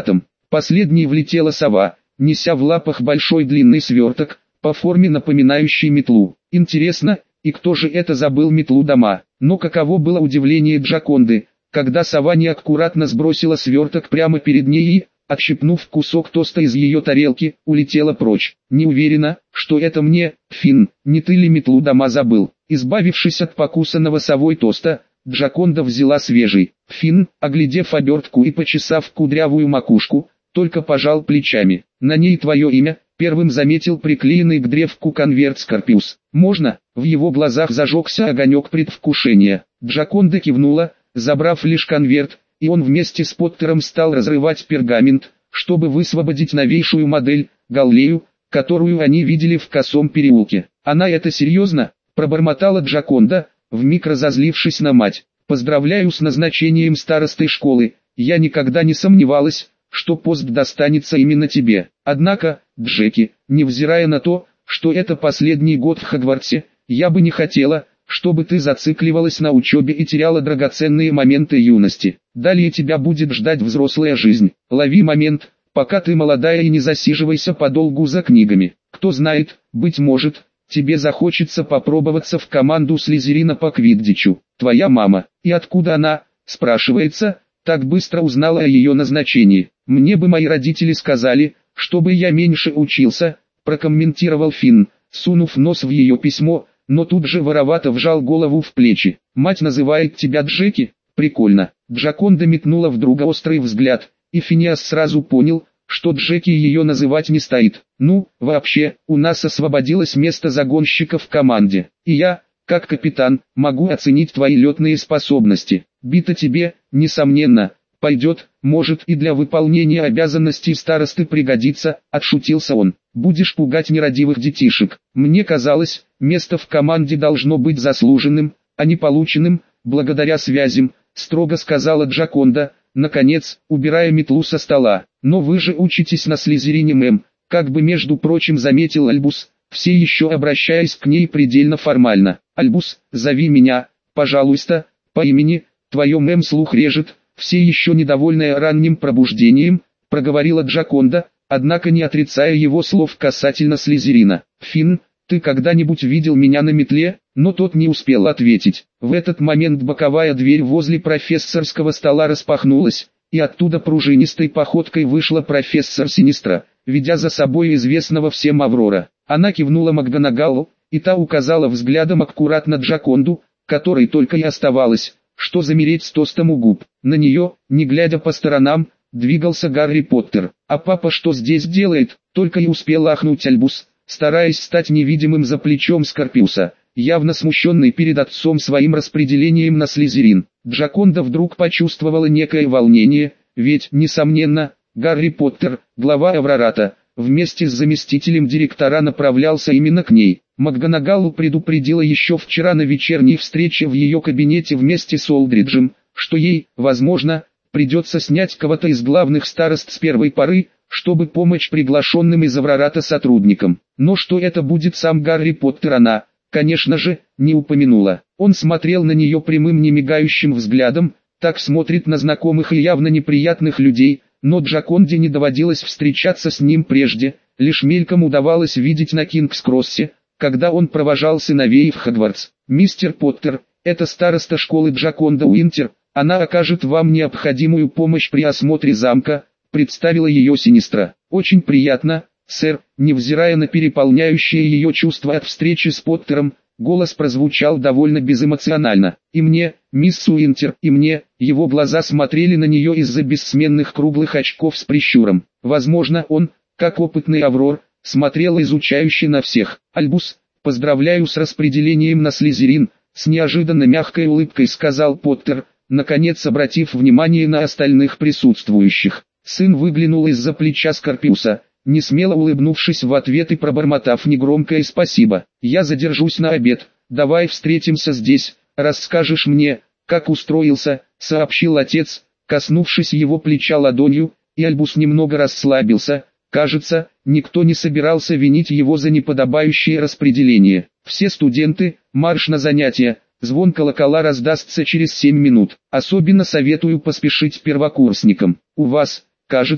Последней влетела сова, неся в лапах большой длинный сверток, по форме напоминающий метлу. Интересно, и кто же это забыл метлу дома? Но каково было удивление Джаконды, когда сова неаккуратно сбросила сверток прямо перед ней и, отщипнув кусок тоста из ее тарелки, улетела прочь. Не уверена, что это мне, Финн, не ты ли метлу дома забыл? Избавившись от покусанного совой тоста, Джаконда взяла свежий. Финн, оглядев обертку и почесав кудрявую макушку, только пожал плечами. На ней твое имя, первым заметил приклеенный к древку конверт Скорпиус. Можно? В его глазах зажегся огонек предвкушения. Джаконда кивнула, забрав лишь конверт, и он вместе с Поттером стал разрывать пергамент, чтобы высвободить новейшую модель, Галлею, которую они видели в Косом переулке. Она это серьезно? Пробормотала Джаконда, вмиг разозлившись на мать. Поздравляю с назначением старосты школы, я никогда не сомневалась, что пост достанется именно тебе. Однако, Джеки, невзирая на то, что это последний год в Хогвартсе, я бы не хотела, чтобы ты зацикливалась на учебе и теряла драгоценные моменты юности. Далее тебя будет ждать взрослая жизнь. Лови момент, пока ты молодая, и не засиживайся подолгу за книгами. Кто знает, быть может, тебе захочется попробоваться в команду Слизерина по квиддичу. Твоя мама. И откуда она, спрашивается, так быстро узнала о ее назначении? Мне бы мои родители сказали, чтобы я меньше учился, прокомментировал Финн, сунув нос в ее письмо, но тут же воровато вжал голову в плечи. Мать называет тебя Джеки? Прикольно. Джаконда метнула в друга острый взгляд, и Финиас сразу понял, что Джеки ее называть не стоит. Ну, вообще, у нас освободилось место загонщика в команде, и я, как капитан, могу оценить твои летные способности. Бита тебе, несомненно, пойдет, может и для выполнения обязанностей старосты пригодится, отшутился он. Будешь пугать нерадивых детишек. Мне казалось, место в команде должно быть заслуженным, а не полученным, благодаря связям, строго сказала Джаконда, наконец, убирая метлу со стола. Но вы же учитесь на Слизерине, мэм, как бы между прочим заметил Альбус, все еще обращаясь к ней предельно формально. Альбус, зови меня, пожалуйста, по имени, твое мэм слух режет, все еще недовольная ранним пробуждением, проговорила Джаконда, однако не отрицая его слов касательно Слизерина. Финн, ты когда-нибудь видел меня на метле? Но тот не успел ответить. В этот момент боковая дверь возле профессорского стола распахнулась, и оттуда пружинистой походкой вышла профессор Синистра, ведя за собой известного всем Аврора. Она кивнула МакГонагаллу, и та указала взглядом аккуратно Джаконду, которой только и оставалось, что замереть с тостом у губ. На нее, не глядя по сторонам, двигался Гарри Поттер. «А папа что здесь делает?» Только и успел ахнуть Альбус, стараясь стать невидимым за плечом Скорпиуса, явно смущенный перед отцом своим распределением на Слизерин. Джаконда вдруг почувствовала некое волнение, ведь, несомненно, Гарри Поттер, глава Аврората, вместе с заместителем директора направлялся именно к ней. МакГонагалл предупредила еще вчера на вечерней встрече в ее кабинете вместе с Олдриджем, что ей, возможно, придется снять кого-то из главных старост с первой поры, чтобы помочь приглашенным из Аврората сотрудникам. Но что это будет сам Гарри Поттер, она, конечно же, не упомянула. Он смотрел на нее прямым немигающим взглядом, так смотрит на знакомых и явно неприятных людей, но Джаконде не доводилось встречаться с ним прежде, лишь мельком удавалось видеть на Кингс-Кроссе, когда он провожал сыновей в Хогвартс. «Мистер Поттер, это староста школы Джаконда Уинтер, она окажет вам необходимую помощь при осмотре замка», представила ее Синистра. «Очень приятно, сэр», невзирая на переполняющие ее чувства от встречи с Поттером, голос прозвучал довольно безэмоционально. «И мне, мисс Уинтер, и мне», его глаза смотрели на нее из-за бессменных круглых очков с прищуром. Возможно, он, как опытный Аврор, смотрел изучающе на всех. «Альбус, поздравляю с распределением на Слизерин», с неожиданно мягкой улыбкой сказал Поттер, наконец обратив внимание на остальных присутствующих. Сын выглянул из-за плеча Скорпиуса, несмело улыбнувшись в ответ и пробормотав негромкое «спасибо». «Я задержусь на обед, давай встретимся здесь, расскажешь мне, как устроился», сообщил отец, коснувшись его плеча ладонью, и Альбус немного расслабился. Кажется, никто не собирался винить его за неподобающее распределение. «Все студенты, марш на занятия», звон колокола раздастся через семь минут. Особенно советую поспешить первокурсникам. У вас, кажется,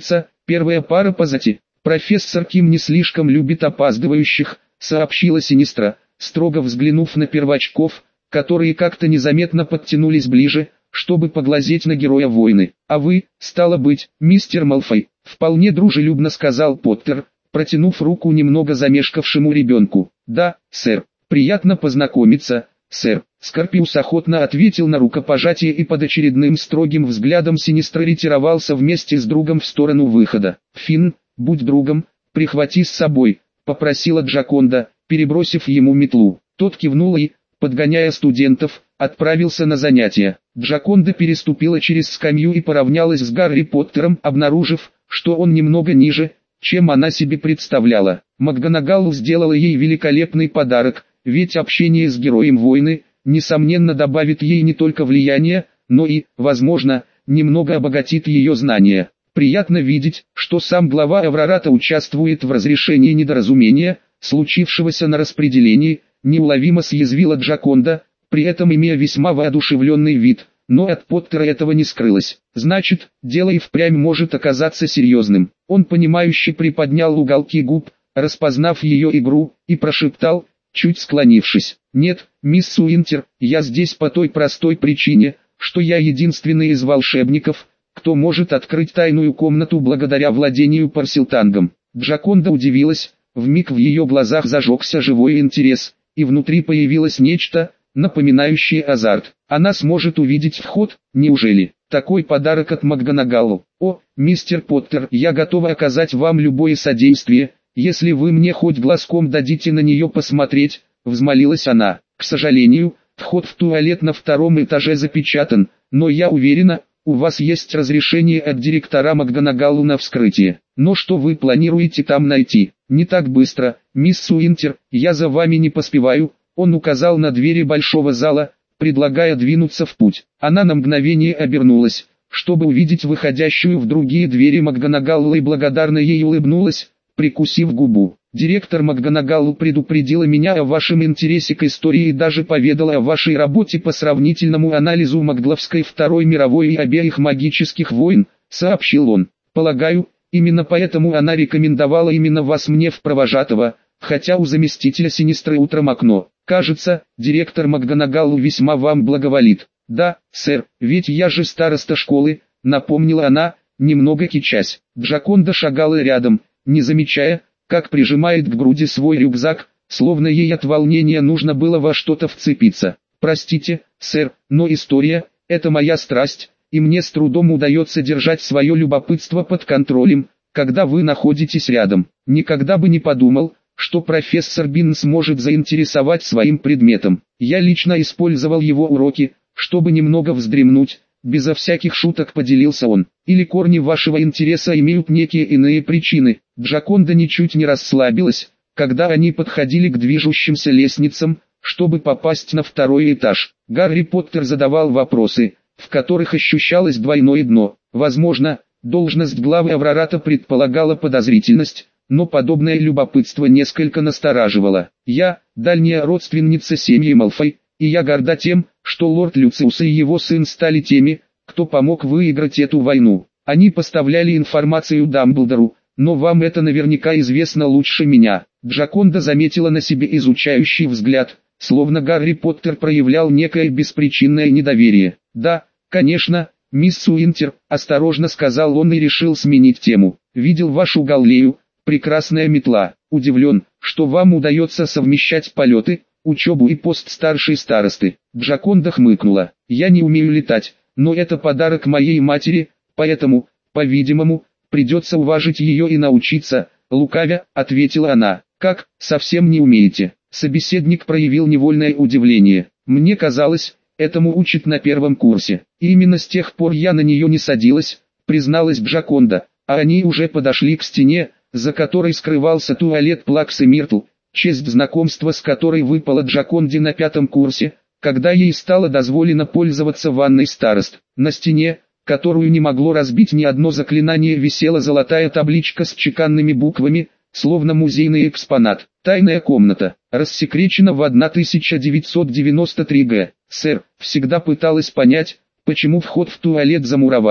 Первая пара позади. Профессор Ким не слишком любит опаздывающих, сообщила Синистра, строго взглянув на первачков, которые как-то незаметно подтянулись ближе, чтобы поглазеть на героя войны. А вы, стало быть, мистер Малфой, вполне дружелюбно сказал Поттер, протянув руку немного замешкавшему ребенку. Да, сэр, приятно познакомиться, сэр. Скорпиус охотно ответил на рукопожатие и под очередным строгим взглядом Синистра ретировался вместе с другом в сторону выхода. Финн, будь другом, прихвати с собой, попросила Джаконда, перебросив ему метлу. Тот кивнул и, подгоняя студентов, отправился на занятия. Джаконда переступила через скамью и поравнялась с Гарри Поттером, обнаружив, что он немного ниже, чем она себе представляла. МакГонагал сделала ей великолепный подарок, ведь общение с героем войны, несомненно, добавит ей не только влияния, но и, возможно, немного обогатит ее знания. Приятно видеть, что сам глава Эврората участвует в разрешении недоразумения, случившегося на распределении, неуловимо съязвила Джаконда, при этом имея весьма воодушевленный вид, но от Поттера этого не скрылось. Значит, дело и впрямь может оказаться серьезным. Он понимающе приподнял уголки губ, распознав ее игру, и прошептал, чуть склонившись: «Нет, мисс Уинтер, я здесь по той простой причине, что я единственный из волшебников, кто может открыть тайную комнату благодаря владению парсилтангом». Джаконда удивилась, вмиг в ее глазах зажегся живой интерес, и внутри появилось нечто, напоминающее азарт. Она сможет увидеть вход, неужели? Такой подарок от МакГонагалл. О, мистер Поттер, я готова оказать вам любое содействие, если вы мне хоть глазком дадите на нее посмотреть, взмолилась она. К сожалению, вход в туалет на втором этаже запечатан, но я уверена, у вас есть разрешение от директора МакГонагалл на вскрытие. Но что вы планируете там найти? Не так быстро, мисс Уинтер, я за вами не поспеваю. Он указал на двери большого зала, предлагая двинуться в путь. Она на мгновение обернулась, чтобы увидеть выходящую в другие двери МакГонагалл, и благодарно ей улыбнулась, прикусив губу. Директор МакГонагалл предупредила меня о вашем интересе к истории и даже поведала о вашей работе по сравнительному анализу Макгловской Второй мировой и обеих магических войн, сообщил он. Полагаю, именно поэтому она рекомендовала именно вас мне в провожатого, хотя у заместителя Синистры утром окно. Кажется, директор МакГонагалл весьма вам благоволит. Да, сэр, ведь я же староста школы, напомнила она, немного кичась. Джаконда шагала рядом, не замечая, как прижимает к груди свой рюкзак, словно ей от волнения нужно было во что-то вцепиться. Простите, сэр, но история – это моя страсть, и мне с трудом удается держать свое любопытство под контролем, когда вы находитесь рядом. Никогда бы не подумал, что профессор Бин сможет заинтересовать своим предметом. Я лично использовал его уроки, чтобы немного вздремнуть, безо всяких шуток поделился он. Или корни вашего интереса имеют некие иные причины. Джаконда ничуть не расслабилась, когда они подходили к движущимся лестницам, чтобы попасть на второй этаж. Гарри Поттер задавал вопросы, в которых ощущалось двойное дно. Возможно, должность главы Эврората предполагала подозрительность, но подобное любопытство несколько настораживало. Я, дальняя родственница семьи Малфой, и я горда тем, что лорд Люциус и его сын стали теми, кто помог выиграть эту войну. Они поставляли информацию Дамблдору, но вам это наверняка известно лучше меня. Джаконда заметила на себе изучающий взгляд, словно Гарри Поттер проявлял некое беспричинное недоверие. Да, конечно, мисс Уинтер, осторожно сказал он и решил сменить тему. Видел вашу Галлею, прекрасная метла. Удивлен, что вам удается совмещать полеты, учебу и пост старшей старосты. Джаконда хмыкнула. Я не умею летать, но это подарок моей матери, поэтому, по-видимому, придется уважить ее и научиться, лукавя, ответила она. Как, совсем не умеете? Собеседник проявил невольное удивление. Мне казалось, этому учат на первом курсе. И именно с тех пор я на нее не садилась, призналась Джаконда, а они уже подошли к стене, за которой скрывался туалет Плаксы Миртл, честь знакомства с которой выпала Джаконде на пятом курсе, когда ей стало дозволено пользоваться ванной старост. На стене, которую не могло разбить ни одно заклинание, висела золотая табличка с чеканными буквами, словно музейный экспонат. Тайная комната, рассекречена в тысяча девятьсот девяносто третьем году. Сэр, всегда пыталась понять, почему вход в туалет замуровали,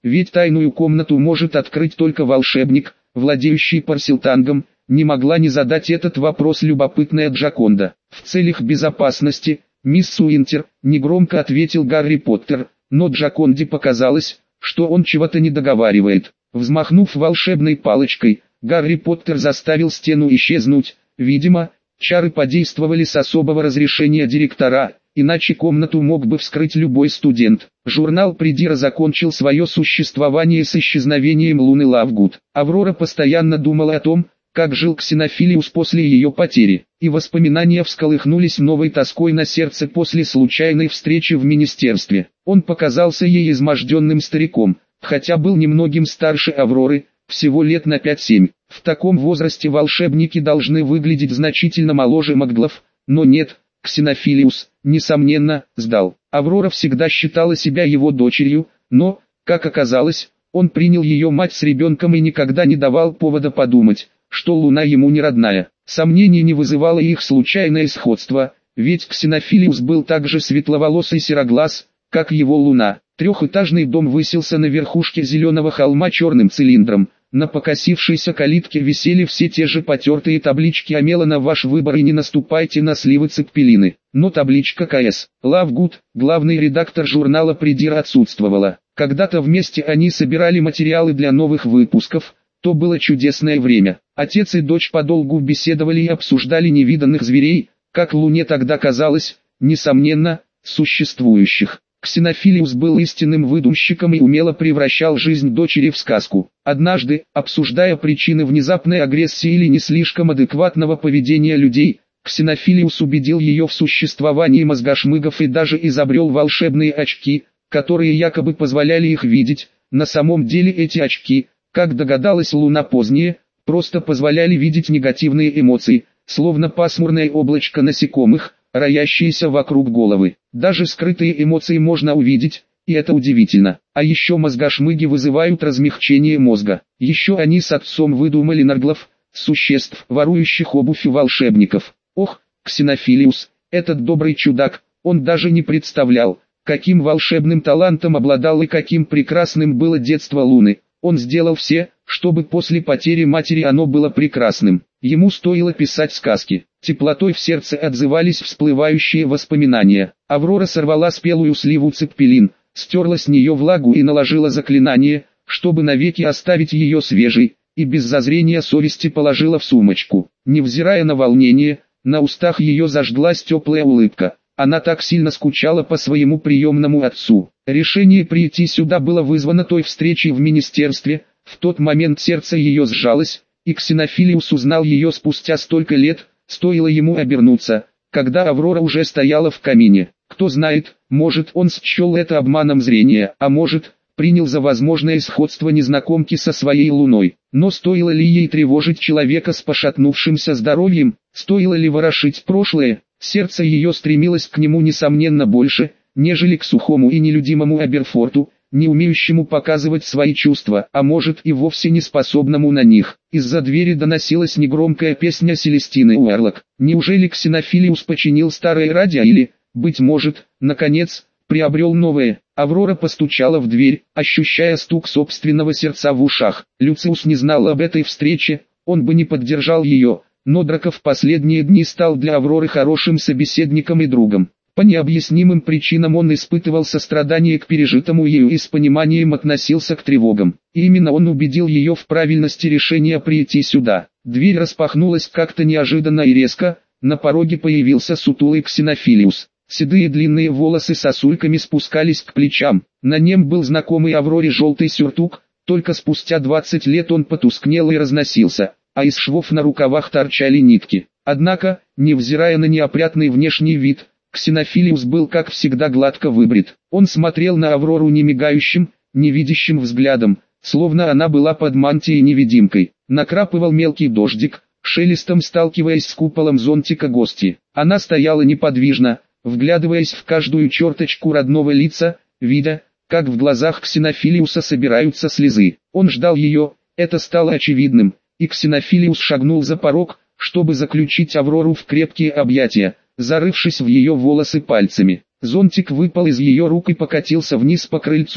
ведь тайную комнату может открыть только волшебник, владеющий парсилтангом, не могла не задать этот вопрос любопытная Джаконда. В целях безопасности, мисс Суинтер, негромко ответил Гарри Поттер, но Джаконде показалось, что он чего-то не договаривает. Взмахнув волшебной палочкой, Гарри Поттер заставил стену исчезнуть. Видимо, чары подействовали с особого разрешения директора, иначе комнату мог бы вскрыть любой студент. Журнал Придира закончил свое существование с исчезновением Луны Лавгуд. Аврора постоянно думала о том, как жил Ксенофилиус после ее потери, и воспоминания всколыхнулись новой тоской на сердце после случайной встречи в министерстве. Он показался ей изможденным стариком, хотя был немногим старше Авроры, всего лет на пять-семь. В таком возрасте волшебники должны выглядеть значительно моложе маглов, но нет, Ксенофилиус, несомненно, сдал. Аврора всегда считала себя его дочерью, но, как оказалось, он принял ее мать с ребенком и никогда не давал повода подумать, что Луна ему не родная. Сомнений не вызывало их случайное сходство, ведь Ксенофилиус был также светловолосый сероглаз, как его Луна. Трехэтажный дом высился на верхушке зеленого холма черным цилиндром. На покосившейся калитке висели все те же потертые таблички «Амела на ваш выбор» и «Не наступайте на сливы цеппелины». Но табличка «ка эс. Лавгуд», главный редактор журнала «Придир», отсутствовала. Когда-то вместе они собирали материалы для новых выпусков, то было чудесное время. Отец и дочь подолгу беседовали и обсуждали невиданных зверей, как Луне тогда казалось, несомненно, существующих. Ксенофилиус был истинным выдумщиком и умело превращал жизнь дочери в сказку. Однажды, обсуждая причины внезапной агрессии или не слишком адекватного поведения людей, Ксенофилиус убедил ее в существовании мозгошмыгов и даже изобрел волшебные очки, которые якобы позволяли их видеть. На самом деле эти очки, как догадалась Луна позднее, просто позволяли видеть негативные эмоции, словно пасмурное облачко насекомых, роящиеся вокруг головы. Даже скрытые эмоции можно увидеть, и это удивительно. А еще мозгошмыги вызывают размягчение мозга. Еще они с отцом выдумали нарглов, существ, ворующих обувь у волшебников. Ох, Ксенофилиус, этот добрый чудак, он даже не представлял, каким волшебным талантом обладал и каким прекрасным было детство Луны. Он сделал все, чтобы после потери матери оно было прекрасным. Ему стоило писать сказки. Теплотой в сердце отзывались всплывающие воспоминания. Аврора сорвала спелую сливу цеппелин, стерла с нее влагу и наложила заклинание, чтобы навеки оставить ее свежей, и без зазрения совести положила в сумочку. Невзирая на волнение, на устах ее зажглась теплая улыбка. Она так сильно скучала по своему приемному отцу. Решение прийти сюда было вызвано той встречей в министерстве. В тот момент сердце ее сжалось, и Ксенофилиус узнал ее спустя столько лет, стоило ему обернуться, когда Аврора уже стояла в камине. Кто знает, может он счел это обманом зрения, а может, принял за возможное сходство незнакомки со своей Луной. Но стоило ли ей тревожить человека с пошатнувшимся здоровьем, стоило ли ворошить прошлое? Сердце ее стремилось к нему несомненно больше, нежели к сухому и нелюдимому Аберфорту, не умеющему показывать свои чувства, а может и вовсе не способному на них. Из-за двери доносилась негромкая песня Селестины Уэрлок. Неужели Ксенофилиус починил старое радио или, быть может, наконец, приобрел новое? Аврора постучала в дверь, ощущая стук собственного сердца в ушах. Люциус не знал об этой встрече, он бы не поддержал ее, но Драко в последние дни стал для Авроры хорошим собеседником и другом. По необъяснимым причинам он испытывал сострадание к пережитому ею и с пониманием относился к тревогам. И именно он убедил ее в правильности решения прийти сюда. Дверь распахнулась как-то неожиданно и резко, на пороге появился сутулый Ксенофилиус. Седые длинные волосы сосульками спускались к плечам. На нем был знакомый Авроре желтый сюртук, только спустя двадцать лет он потускнел и разносился, а из швов на рукавах торчали нитки. Однако, невзирая на неопрятный внешний вид, Ксенофилиус был как всегда гладко выбрит. Он смотрел на Аврору немигающим, невидящим взглядом, словно она была под мантией-невидимкой. Накрапывал мелкий дождик, шелестом сталкиваясь с куполом зонтика гости. Она стояла неподвижно, вглядываясь в каждую черточку родного лица, видя, как в глазах Ксенофилиуса собираются слезы. Он ждал ее, это стало очевидным, и Ксенофилиус шагнул за порог, чтобы заключить Аврору в крепкие объятия, зарывшись в ее волосы пальцами. Зонтик выпал из ее рук и покатился вниз по крыльцу,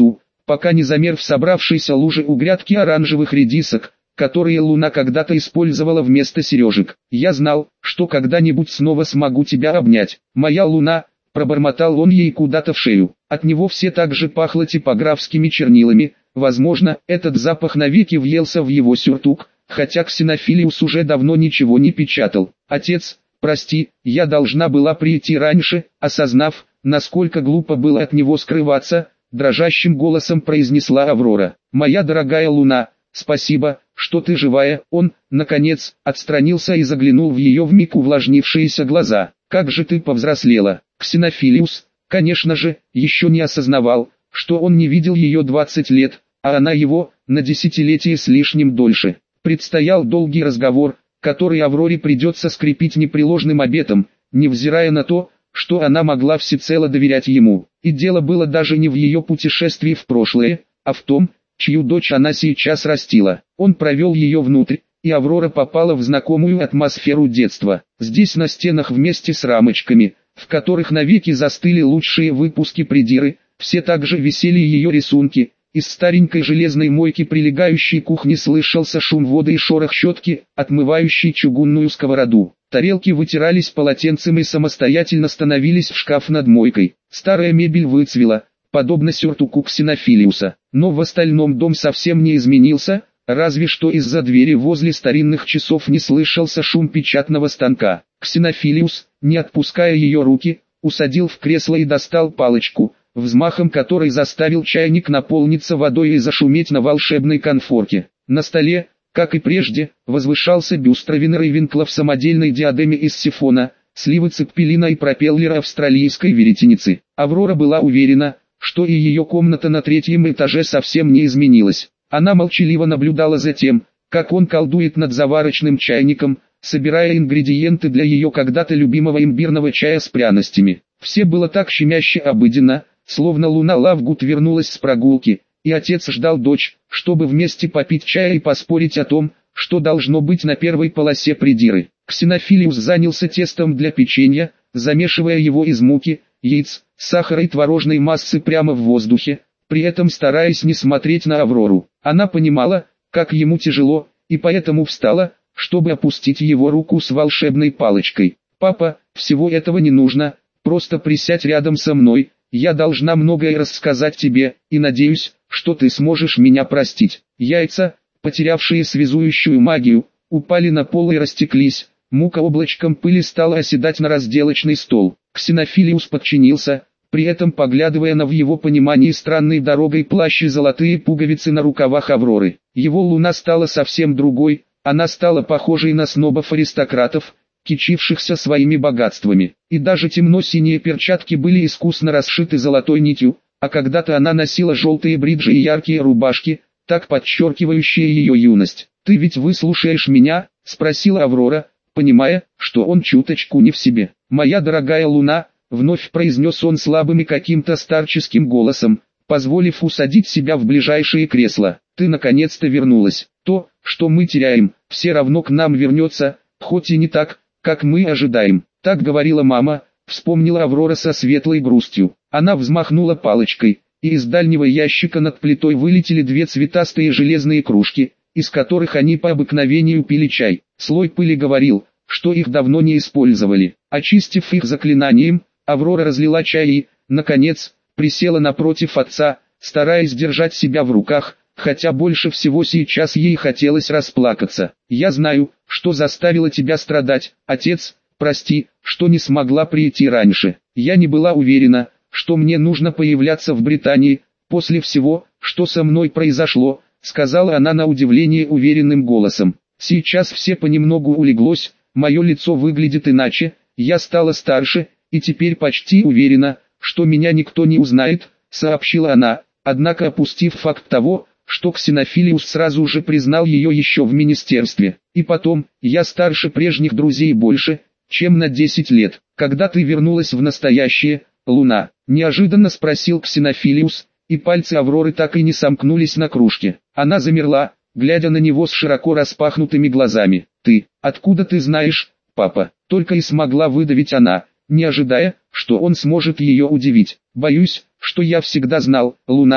пока не замер в собравшейся луже у грядки оранжевых редисок, которые Луна когда-то использовала вместо сережек. «Я знал, что когда-нибудь снова смогу тебя обнять, моя Луна», — пробормотал он ей куда-то в шею. От него все так же пахло типографскими чернилами, возможно, этот запах навеки въелся в его сюртук, хотя Ксенофилиус уже давно ничего не печатал. «Отец, прости, я должна была прийти раньше», осознав, насколько глупо было от него скрываться, дрожащим голосом произнесла Аврора. «Моя дорогая Луна, спасибо, что ты живая». Он, наконец, отстранился и заглянул в ее вмиг увлажнившиеся глаза. «Как же ты повзрослела». Ксенофилиус, конечно же, еще не осознавал, что он не видел ее двадцать лет, а она его, на десятилетие с лишним дольше. Предстоял долгий разговор, который Авроре придется скрепить непреложным обетом, невзирая на то, что она могла всецело доверять ему. И дело было даже не в ее путешествии в прошлое, а в том, чью дочь она сейчас растила. Он провел ее внутрь, и Аврора попала в знакомую атмосферу детства. Здесь на стенах вместе с рамочками, в которых навеки застыли лучшие выпуски придиры, все также висели ее рисунки. Из старенькой железной мойки прилегающей кухни слышался шум воды и шорох щетки, отмывающей чугунную сковороду. Тарелки вытирались полотенцем и самостоятельно становились в шкаф над мойкой. Старая мебель выцвела, подобно сюртуку Ксенофилиуса. Но в остальном дом совсем не изменился, разве что из-за двери возле старинных часов не слышался шум печатного станка. Ксенофилиус, не отпуская ее руки, усадил в кресло и достал палочку, взмахом которой заставил чайник наполниться водой и зашуметь на волшебной конфорке. На столе, как и прежде, возвышался бюст Равена Рейвенкла в самодельной диадеме из сифона, сливы цеппелина и пропеллера австралийской веретеницы. Аврора была уверена, что и ее комната на третьем этаже совсем не изменилась. Она молчаливо наблюдала за тем, как он колдует над заварочным чайником, собирая ингредиенты для ее когда-то любимого имбирного чая с пряностями. Все было так щемяще обыденно, словно Луна Лавгуд вернулась с прогулки, и отец ждал дочь, чтобы вместе попить чая и поспорить о том, что должно быть на первой полосе придиры. Ксенофилиус занялся тестом для печенья, замешивая его из муки, яиц, сахара и творожной массы прямо в воздухе, при этом стараясь не смотреть на Аврору. Она понимала, как ему тяжело, и поэтому встала, чтобы опустить его руку с волшебной палочкой. «Папа, всего этого не нужно, просто присядь рядом со мной. Я должна многое рассказать тебе, и надеюсь, что ты сможешь меня простить». Яйца, потерявшие связующую магию, упали на пол и растеклись. Мука облачком пыли стала оседать на разделочный стол. Ксенофилиус подчинился, при этом поглядывая на в его понимании странной дорогой плащ и золотые пуговицы на рукавах Авроры. Его Луна стала совсем другой, она стала похожей на снобов-аристократов, кичившихся своими богатствами. И даже темно-синие перчатки были искусно расшиты золотой нитью, а когда-то она носила желтые бриджи и яркие рубашки, так подчеркивающие ее юность. «Ты ведь выслушаешь меня?» — спросила Аврора, понимая, что он чуточку не в себе. «Моя дорогая Луна», — вновь произнес он слабым и каким-то старческим голосом, позволив усадить себя в ближайшее кресло. «Ты наконец-то вернулась. То, что мы теряем, все равно к нам вернется, хоть и не так, как мы ожидаем». Так говорила мама, вспомнила Аврора со светлой грустью. Она взмахнула палочкой, и из дальнего ящика над плитой вылетели две цветастые железные кружки, из которых они по обыкновению пили чай. Слой пыли говорил, что их давно не использовали. Очистив их заклинанием, Аврора разлила чай и, наконец, присела напротив отца, стараясь держать себя в руках, хотя больше всего сейчас ей хотелось расплакаться. «Я знаю, что заставило тебя страдать, отец, прости, что не смогла прийти раньше. Я не была уверена, что мне нужно появляться в Британии, после всего, что со мной произошло», сказала она на удивление уверенным голосом. «Сейчас все понемногу улеглось, мое лицо выглядит иначе, я стала старше, и теперь почти уверена, что меня никто не узнает», сообщила она, однако опустив факт того, что Ксенофилиус сразу же признал ее еще в министерстве. «И потом, я старше прежних друзей больше, чем на десять лет. Когда ты вернулась в настоящее, Луна?» неожиданно спросил Ксенофилиус, и пальцы Авроры так и не сомкнулись на кружке. Она замерла, глядя на него с широко распахнутыми глазами. «Ты, откуда ты знаешь, папа?» Только и смогла выдавить она, не ожидая, что он сможет ее удивить. «Боюсь, что я всегда знал, Луна»,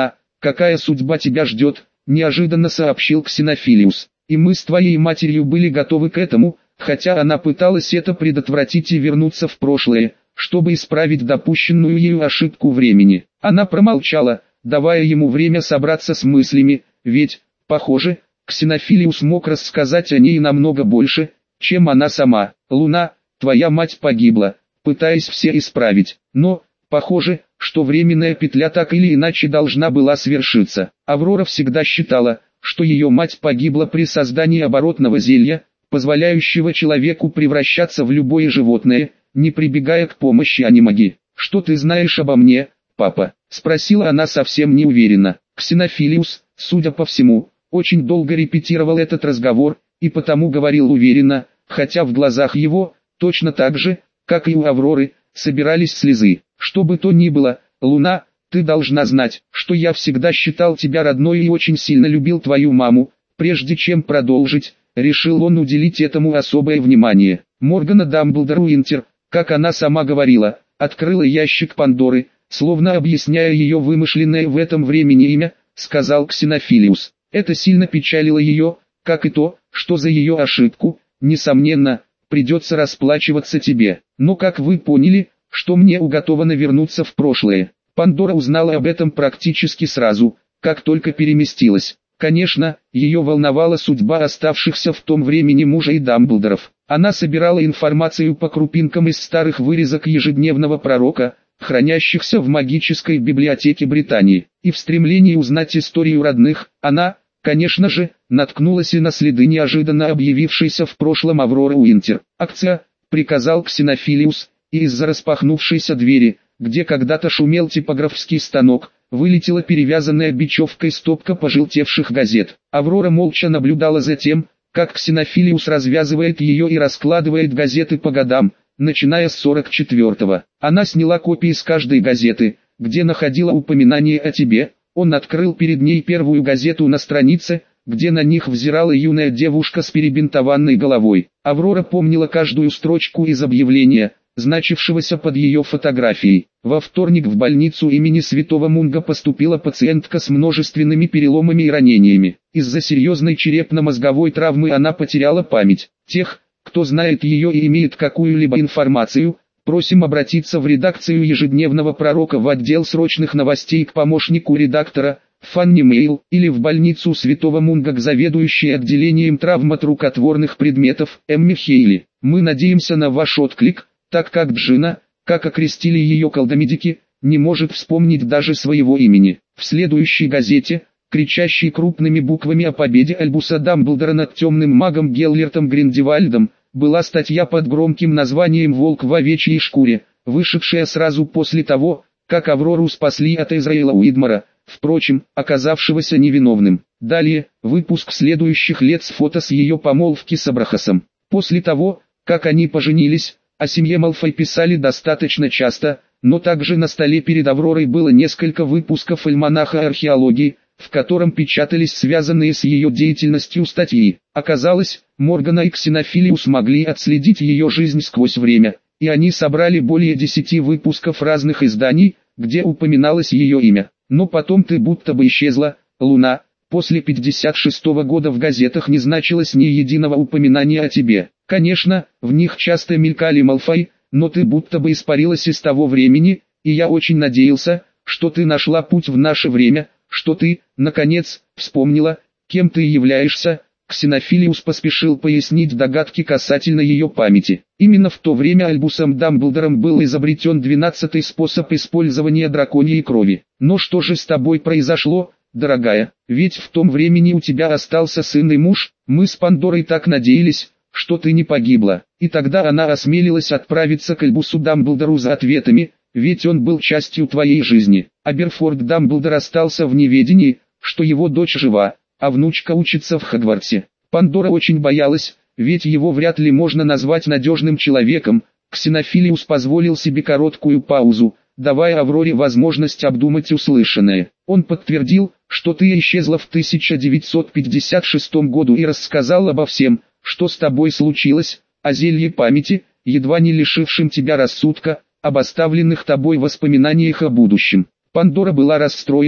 какая судьба тебя ждет», — неожиданно сообщил Ксенофилиус. «И мы с твоей матерью были готовы к этому, хотя она пыталась это предотвратить и вернуться в прошлое, чтобы исправить допущенную ею ошибку времени». Она промолчала, давая ему время собраться с мыслями, ведь, похоже, Ксенофилиус мог рассказать о ней намного больше, чем она сама. «Луна, твоя мать погибла, пытаясь все исправить, но, похоже, что временная петля так или иначе должна была свершиться. Аврора всегда считала, что ее мать погибла при создании оборотного зелья, позволяющего человеку превращаться в любое животное, не прибегая к помощи анимаги. «Что ты знаешь обо мне, папа?» — спросила она совсем неуверенно. Ксенофилиус, судя по всему, очень долго репетировал этот разговор, и потому говорил уверенно, хотя в глазах его, точно так же, как и у Авроры, собирались слезы. «Что бы то ни было, Луна, ты должна знать, что я всегда считал тебя родной и очень сильно любил твою маму». Прежде чем продолжить, решил он уделить этому особое внимание. Моргана Дамблдор Уинтер, как она сама говорила, открыла ящик Пандоры, словно объясняя ее вымышленное в этом времени имя, сказал Ксенофилиус. Это сильно печалило ее, как и то, что за ее ошибку, несомненно, придется расплачиваться тебе. Но как вы поняли, что мне уготовано вернуться в прошлое? Пандора узнала об этом практически сразу, как только переместилась. Конечно, ее волновала судьба оставшихся в том времени мужа и Дамблдоров. Она собирала информацию по крупинкам из старых вырезок ежедневного пророка, хранящихся в магической библиотеке Британии. И в стремлении узнать историю родных, она, конечно же, наткнулась и на следы неожиданно объявившейся в прошлом Авроры Уинтер. «Акция», — приказал Ксенофилиус, и из-за распахнувшейся двери, где когда-то шумел типографский станок, вылетела перевязанная бечевкой стопка пожелтевших газет. Аврора молча наблюдала за тем, как Ксенофилиус развязывает ее и раскладывает газеты по годам, начиная с сорок четвёртого. Она сняла копии с каждой газеты, где находила упоминание о тебе. Он открыл перед ней первую газету на странице, где на них взирала юная девушка с перебинтованной головой. Аврора помнила каждую строчку из объявления, значившегося под ее фотографией. Во вторник в больницу имени Святого Мунга поступила пациентка с множественными переломами и ранениями. Из-за серьезной черепно-мозговой травмы она потеряла память. Тех, кто знает ее и имеет какую-либо информацию, просим обратиться в редакцию ежедневного пророка в отдел срочных новостей к помощнику редактора, Фанни Мейл, или в больницу Святого Мунга к заведующей отделением травм от рукотворных предметов, Эмми Хейли. Мы надеемся на ваш отклик, так как Джина, как окрестили ее колдомедики, не может вспомнить даже своего имени. В следующей газете, кричащей крупными буквами о победе Альбуса Дамблдора над темным магом Геллертом Гриндевальдом, была статья под громким названием «Волк в овечьей шкуре», вышедшая сразу после того, как Аврору спасли от Израила Уидмора, впрочем, оказавшегося невиновным. Далее, выпуск следующих лет с фото с ее помолвки с Абрахасом. После того, как они поженились, о семье Малфой писали достаточно часто, но также на столе перед Авророй было несколько выпусков альманаха археологии, в котором печатались связанные с ее деятельностью статьи. Оказалось, Моргана и Ксенофилиус могли отследить ее жизнь сквозь время, и они собрали более десяти выпусков разных изданий, где упоминалось ее имя. Но потом ты будто бы исчезла, Луна. После пятьдесят шестого года в газетах не значилось ни единого упоминания о тебе. Конечно, в них часто мелькали Малфой, но ты будто бы испарилась из того времени, и я очень надеялся, что ты нашла путь в наше время, что ты, наконец, вспомнила, кем ты являешься. Ксенофилиус поспешил пояснить догадки касательно ее памяти. Именно в то время Альбусом Дамблдором был изобретен двенадцатый способ использования драконьей крови. Но что же с тобой произошло, дорогая? Ведь в том времени у тебя остался сын и муж. Мы с Пандорой так надеялись, что ты не погибла. И тогда она осмелилась отправиться к Альбусу Дамблдору за ответами, ведь он был частью твоей жизни. Аберфорд Дамблдор остался в неведении, что его дочь жива, а внучка учится в Хогвартсе. Пандора очень боялась, ведь его вряд ли можно назвать надежным человеком. Ксенофилиус позволил себе короткую паузу, давая Авроре возможность обдумать услышанное. Он подтвердил, что ты исчезла в тысяча девятьсот пятьдесят шестом году и рассказал обо всем, что с тобой случилось, о зелье памяти, едва не лишившем тебя рассудка, об оставленных тобой воспоминаниях о будущем. Пандора была расстроена,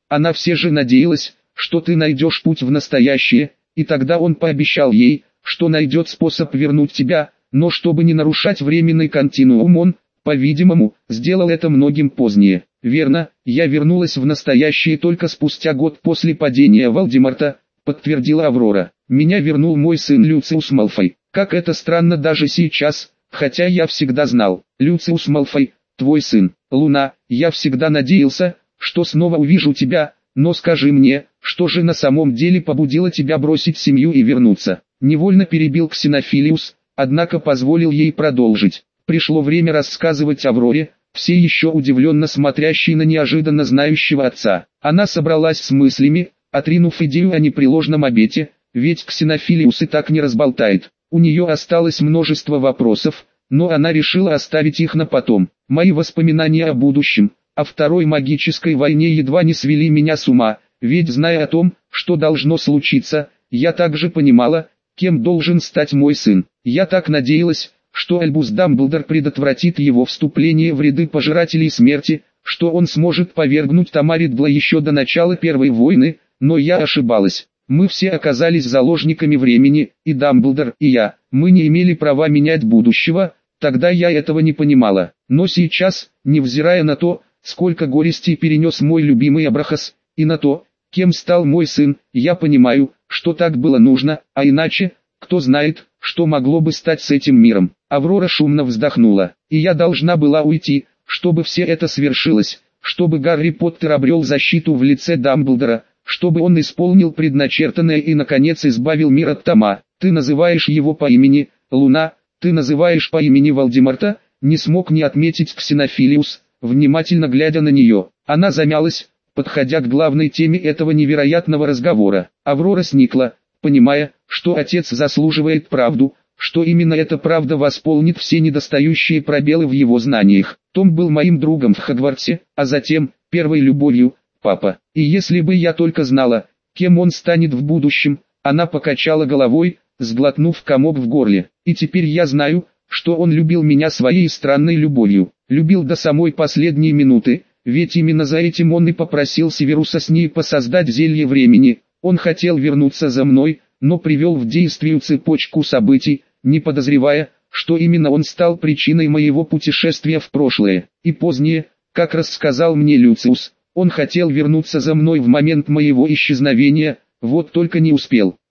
Она все же надеялась, что ты найдешь путь в настоящее, и тогда он пообещал ей, что найдет способ вернуть тебя, но чтобы не нарушать временный континуум он, по-видимому, сделал это многим позднее. Верно, я вернулась в настоящее только спустя год после падения Волдеморта, подтвердила Аврора. Меня вернул мой сын Люциус Малфой. Как это странно даже сейчас, хотя я всегда знал. Люциус Малфой, твой сын. Луна, я всегда надеялся, что снова увижу тебя, но скажи мне, что же на самом деле побудило тебя бросить семью и вернуться? Невольно перебил Ксенофилиус, однако позволил ей продолжить. Пришло время рассказывать Авроре, все еще удивленно смотрящей на неожиданно знающего отца. Она собралась с мыслями, отринув идею о непреложном обете, ведь Ксенофилиус и так не разболтает. У нее осталось множество вопросов, но она решила оставить их на потом. Мои воспоминания о будущем, о второй магической войне едва не свели меня с ума, ведь зная о том, что должно случиться, я также понимала, кем должен стать мой сын. Я так надеялась, что Альбус Дамблдор предотвратит его вступление в ряды пожирателей смерти, что он сможет повергнуть Тома Риддла еще до начала Первой войны, но я ошибалась. Мы все оказались заложниками времени, и Дамблдор, и я. Мы не имели права менять будущего, тогда я этого не понимала. Но сейчас, невзирая на то, сколько горестей перенес мой любимый Абрахас, и на то, кем стал мой сын, я понимаю, что так было нужно, а иначе, кто знает, что могло бы стать с этим миром. Аврора шумно вздохнула. И я должна была уйти, чтобы все это свершилось, чтобы Гарри Поттер обрел защиту в лице Дамблдора, чтобы он исполнил предначертанное и наконец избавил мир от Тома. Ты называешь его по имени, Луна, ты называешь по имени Волдеморта, не смог не отметить Ксенофилиус, внимательно глядя на нее. Она замялась, подходя к главной теме этого невероятного разговора. Аврора сникла, понимая, что отец заслуживает правду, что именно эта правда восполнит все недостающие пробелы в его знаниях. Том был моим другом в Хогвартсе, а затем, первой любовью, папа. И если бы я только знала, кем он станет в будущем, она покачала головой, сглотнув комок в горле. И теперь я знаю, что он любил меня своей странной любовью. Любил до самой последней минуты, ведь именно за этим он и попросил Северуса Снейпа создать зелье времени. Он хотел вернуться за мной, но привел в действие цепочку событий, не подозревая, что именно он стал причиной моего путешествия в прошлое. И позднее, как рассказал мне Люциус, он хотел вернуться за мной в момент моего исчезновения, вот только не успел.